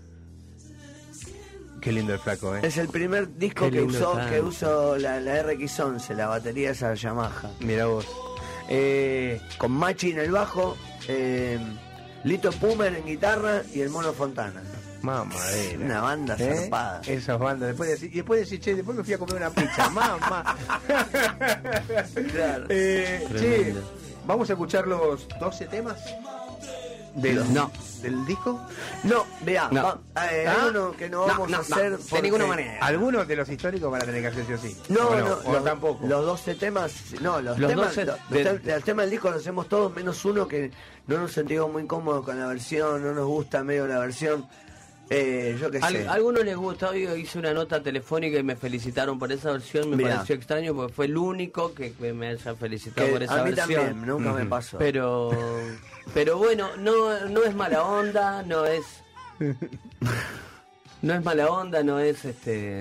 A: Qué lindo el flaco, ¿eh?
B: Es el primer disco
C: Qué
B: que
C: lindo
B: usó,
C: canta.
B: que usó la, la R X once, la batería esa Yamaha.
A: Mira vos. Eh,
B: Con Machi en el bajo, eh, Lito Pumer en guitarra y el Mono Fontana.
A: mamadera.
B: Una banda
A: ¿Eh?
B: zarpada.
A: Esas bandas. Después de decir, y después de decir, che, después me fui a comer una pizza. Mamá.
B: Claro.
A: Eh, che,
C: Tremendo.
A: vamos a escuchar los doce temas del,
C: No.
A: del disco.
B: No, vea,
C: No.
B: va- eh,
A: ¿Ah?
B: hay uno que no
C: No,
B: vamos
C: no,
B: a
C: no,
B: hacer.
C: de
B: porque-
C: ninguna manera.
A: Algunos de los históricos van a tener que hacer sí o sí.
B: No,
A: ¿O
B: no,
A: o
B: los,
A: tampoco.
B: los doce temas, no, los,
C: Los
B: temas,
C: doce
B: los,
C: del-
B: los te- los temas del disco los hacemos todos, menos uno que no nos sentimos muy cómodos con la versión, no nos gusta medio la versión. Eh, yo qué
C: Al-
B: sé.
C: a algunos les gustó, yo hice una nota telefónica y me felicitaron por esa versión, me
B: Mirá.
C: pareció extraño porque fue el único que que me haya felicitado
B: Que
C: por esa
B: a mí
C: versión.
B: también, nunca me pasó.
C: Pero pero bueno, no no es mala onda, no es no es mala onda, no es este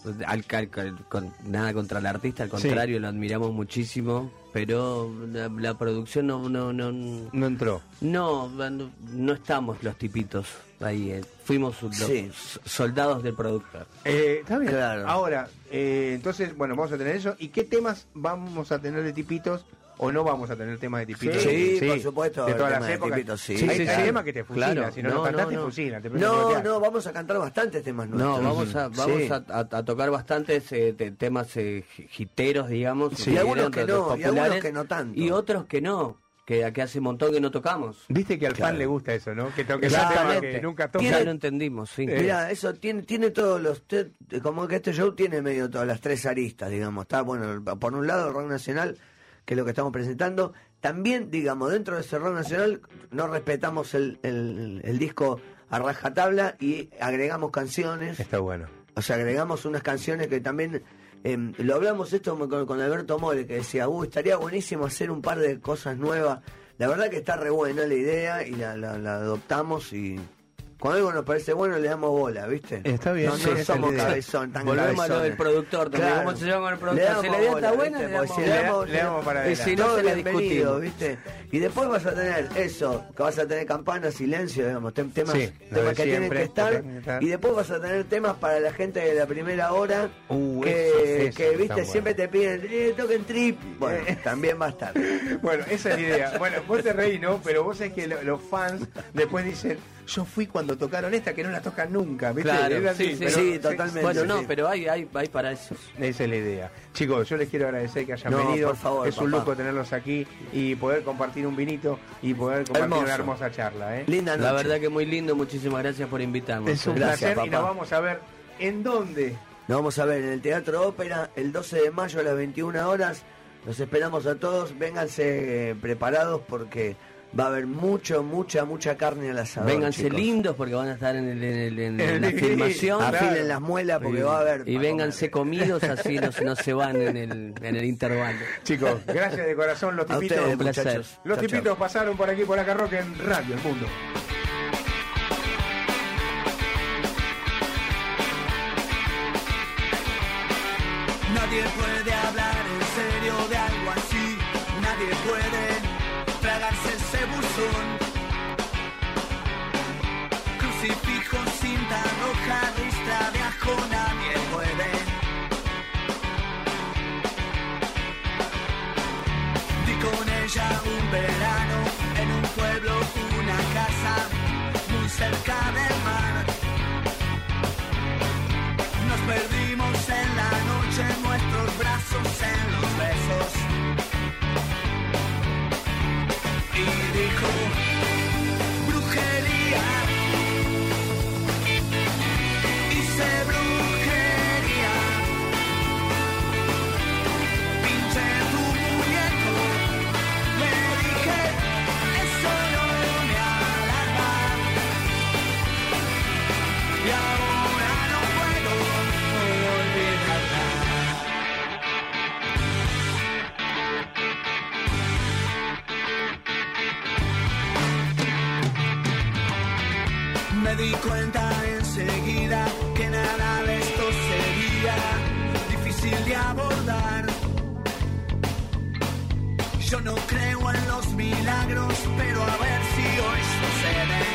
C: al, al- al- con, nada contra el artista, al contrario, lo admiramos muchísimo, pero la, la producción no no no
A: No entró.
C: no, no, no estamos los tipitos ahí, eh. fuimos los
B: Sí.
C: soldados del productor.
A: Eh, está bien.
B: Claro.
A: Ahora, eh, entonces, bueno, vamos a tener eso. ¿Y qué temas vamos a tener de tipitos o no vamos a tener temas de tipitos?
B: Sí, por supuesto,
A: De
B: el
A: todas
B: tema
A: las
B: de
A: épocas.
B: tipitos, sí.
A: hay,
B: Sí,
A: hay
B: sí,
A: temas que te fusilan.
C: claro.
A: Si no, no,
C: No,
A: cantás,
C: no,
A: te
C: no.
A: fusilan. te
B: No,
A: bloquean.
B: no, vamos a cantar bastantes temas nuestros.
C: No, vamos a vamos
B: Sí.
C: a, a- a tocar bastantes eh, te- temas eh, jiteros, digamos.
B: Sí,
C: que
B: y algunos
C: vienen
B: que
C: de los
B: no, y
C: populares,
B: algunos que no tanto.
C: Y otros que no, que, que hace un montón que no tocamos.
A: Viste que al
B: Claro.
A: fan le gusta eso, ¿no? Que toque
C: Exactamente.
A: temas que nunca toca.
C: Ya lo entendimos, sí.
A: Eh,
B: Mira, eso tiene tiene todos los te- como que este show tiene medio todas las tres aristas, digamos. Está bueno, por un lado el rock nacional, que es lo que estamos presentando. También, digamos, dentro de ese rock nacional no respetamos el, el, el disco a rajatabla y agregamos canciones.
A: Está bueno.
B: O sea, agregamos unas canciones que también eh, lo hablamos esto con, con Alberto More, que decía, uy, estaría buenísimo hacer un par de cosas nuevas. La verdad que está re buena la idea y la, la, la adoptamos y cuando algo nos parece bueno le damos bola, ¿viste?
A: Está bien,
B: No,
A: sí,
B: no
A: esa es
B: somos
A: la idea.
B: cabezón, tan
C: Volvemos a lo
B: cabezones.
C: del productor también.
B: Claro.
C: ¿Cómo se llama con el
B: Le
C: productor?
B: damos
C: Si la idea
B: bola,
C: está buena,
B: ¿viste?
C: le
B: Porque
C: damos
B: si
A: le
C: bola.
A: da-
B: damos-
A: le damos para
B: y
A: adelante.
B: si no,
C: Todo
B: se la
C: bienvenido,
B: discutimos, ¿viste? Y después vas a tener eso, que vas a tener campana, silencio, digamos, tem- temas,
A: Sí, lo
B: temas
A: de
B: que tienen
A: siempre,
B: que estar.
A: que tienen que estar.
B: Y después vas a tener temas para la gente de la primera hora,
A: Uh,
B: que,
A: esos, esos
B: que, viste,
A: están
B: siempre
A: buenos.
B: te piden, eh, toquen trip. Bueno, también va a estar.
A: Bueno, esa es la idea. Bueno, vos te reís, ¿no? Pero vos sabés que lo- los fans después dicen, yo fui cuando tocaron esta que no la tocan nunca, ¿viste?
C: Claro,
A: Es así,
C: sí,
A: pero-
B: sí, totalmente.
C: Bueno, no,
B: sí.
C: pero hay, hay, hay para eso.
A: Esa es la idea. Chicos, yo les quiero agradecer que hayan
B: No,
A: venido.
B: por favor,
A: es un
B: papá.
A: lujo tenerlos aquí y poder compartir un vinito y poder compartir
B: Hermoso.
A: una hermosa charla. ¿eh?
B: Linda noche.
C: La verdad que muy lindo, muchísimas gracias por invitarnos.
A: Es un
B: Gracias,
A: placer y
B: papá.
A: nos vamos a ver en dónde.
B: Nos vamos a ver en el Teatro Ópera el doce de mayo a las veintiuna horas. Los esperamos a todos. Vénganse eh, preparados porque va a haber mucho, mucha, mucha carne al asador.
C: Vénganse
B: chicos.
C: lindos porque van a estar en, el- en el- en
A: En el
C: la
A: D V D.
C: filmación.
A: Claro.
B: Afilen las muelas porque
C: Y-
B: va a haber.
C: Y
B: para
C: vénganse
B: comer.
C: comidos así no, se- no se van en el, en el intervalo.
A: Chicos, gracias de corazón. Los
B: A
A: tipitos,
B: ustedes,
C: un placer.
B: muchachos.
A: los
B: Chau, chau.
A: tipitos pasaron por aquí por acá Rock en Radio El Mundo.
E: Nadie puede hablar en serio de algo así. Nadie puede tragarse ese buzón. Crucifijo, cinta roja, ristra de ajo. Nadie puede. Di con ella un verano en un pueblo, una casa muy cerca del mar. Nos perdimos en la noche, en nuestros brazos, en los besos. Y dijo, brujería. Hice brujería. Pinché tu muñeco. Le dije, eso no me alarma. Y ahora no puedo olvidarla. Me di cuenta enseguida que nada de esto sería difícil de abordar. Yo no creo en los milagros, pero a ver si hoy sucede.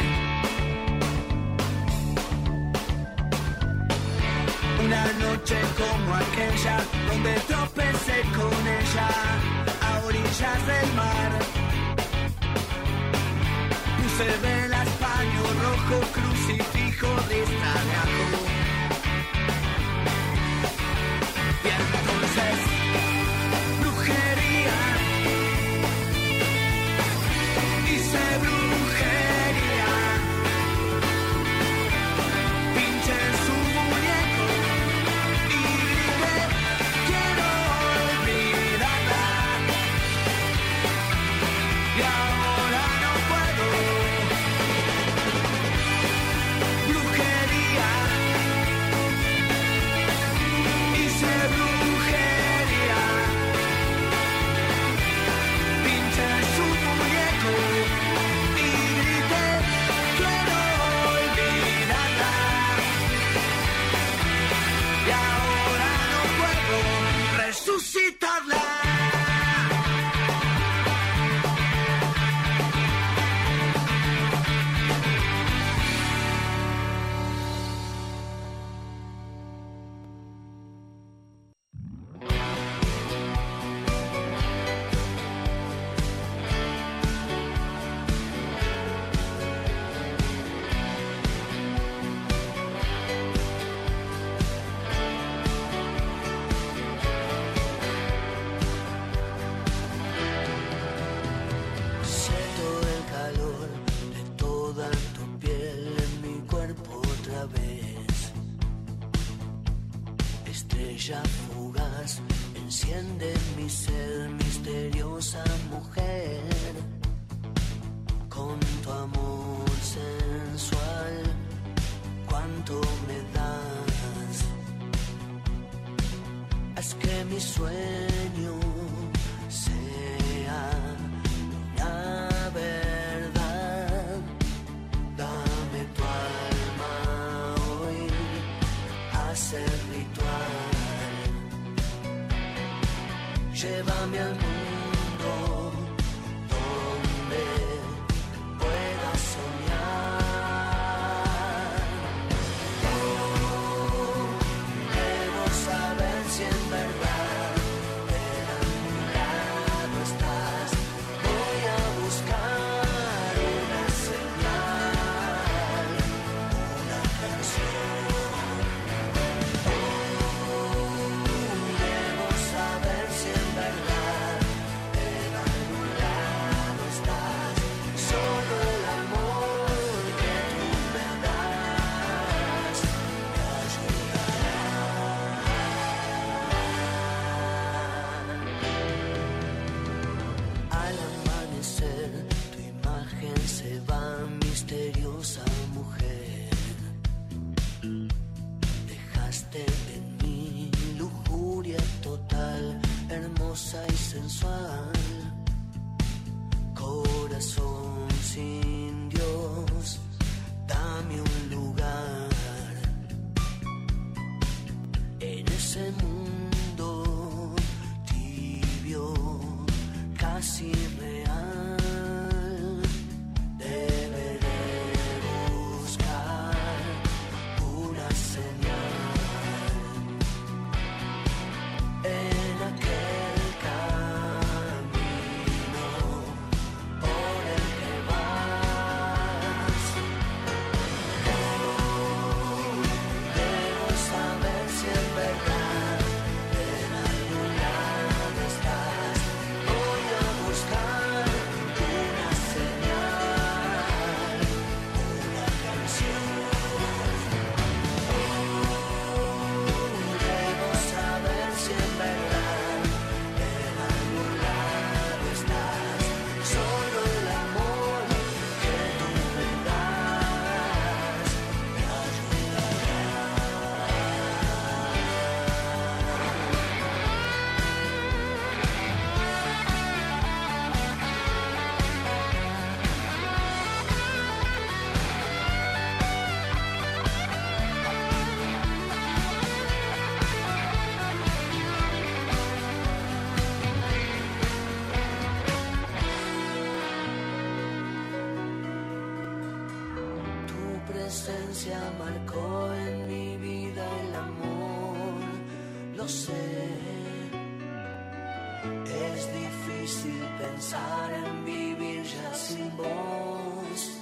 E: Una noche como aquella, donde tropecé con ella a orillas del mar. Puse velas, paño rojo, crucifijo, ristra de ajo. Y entonces, brujería. Hice brujería. Pinché su muñeco y grité, quiero olvidarla. Y ahora no puedo. Brujería. mi ser, misteriosa mujer, con tu amor sensual, cuánto me das. Haz que mi sueño sea una verdad. Dame tu alma hoy, haz el ritual. Llévame al mundo donde pueda soñar. Oh, debo saber si en verdad en algún lado estás. Voy a buscar una señal, una canción. Oh, debo saber si en verdad en algún lado estás. Solo el amor que tú me das me ayudará. Al amanecer tu imagen se va, misteriosa mujer. Dejaste en mí lujuria total, hermosa y sensual. Corazón sin Dios, dame un lugar en ese mundo tibio, casi real. Deberé buscar una señal en aquel camino por el que vas. Oh, debo saber si en verdad en algún lado estás. Voy a buscar una señal, una canción. Debo saber si en verdad en algún lado estás. Solo el amor que tú me das me ayudará. Tu presencia marcó en mi vida el amor, lo sé. Es difícil pensar en vivir ya sin vos.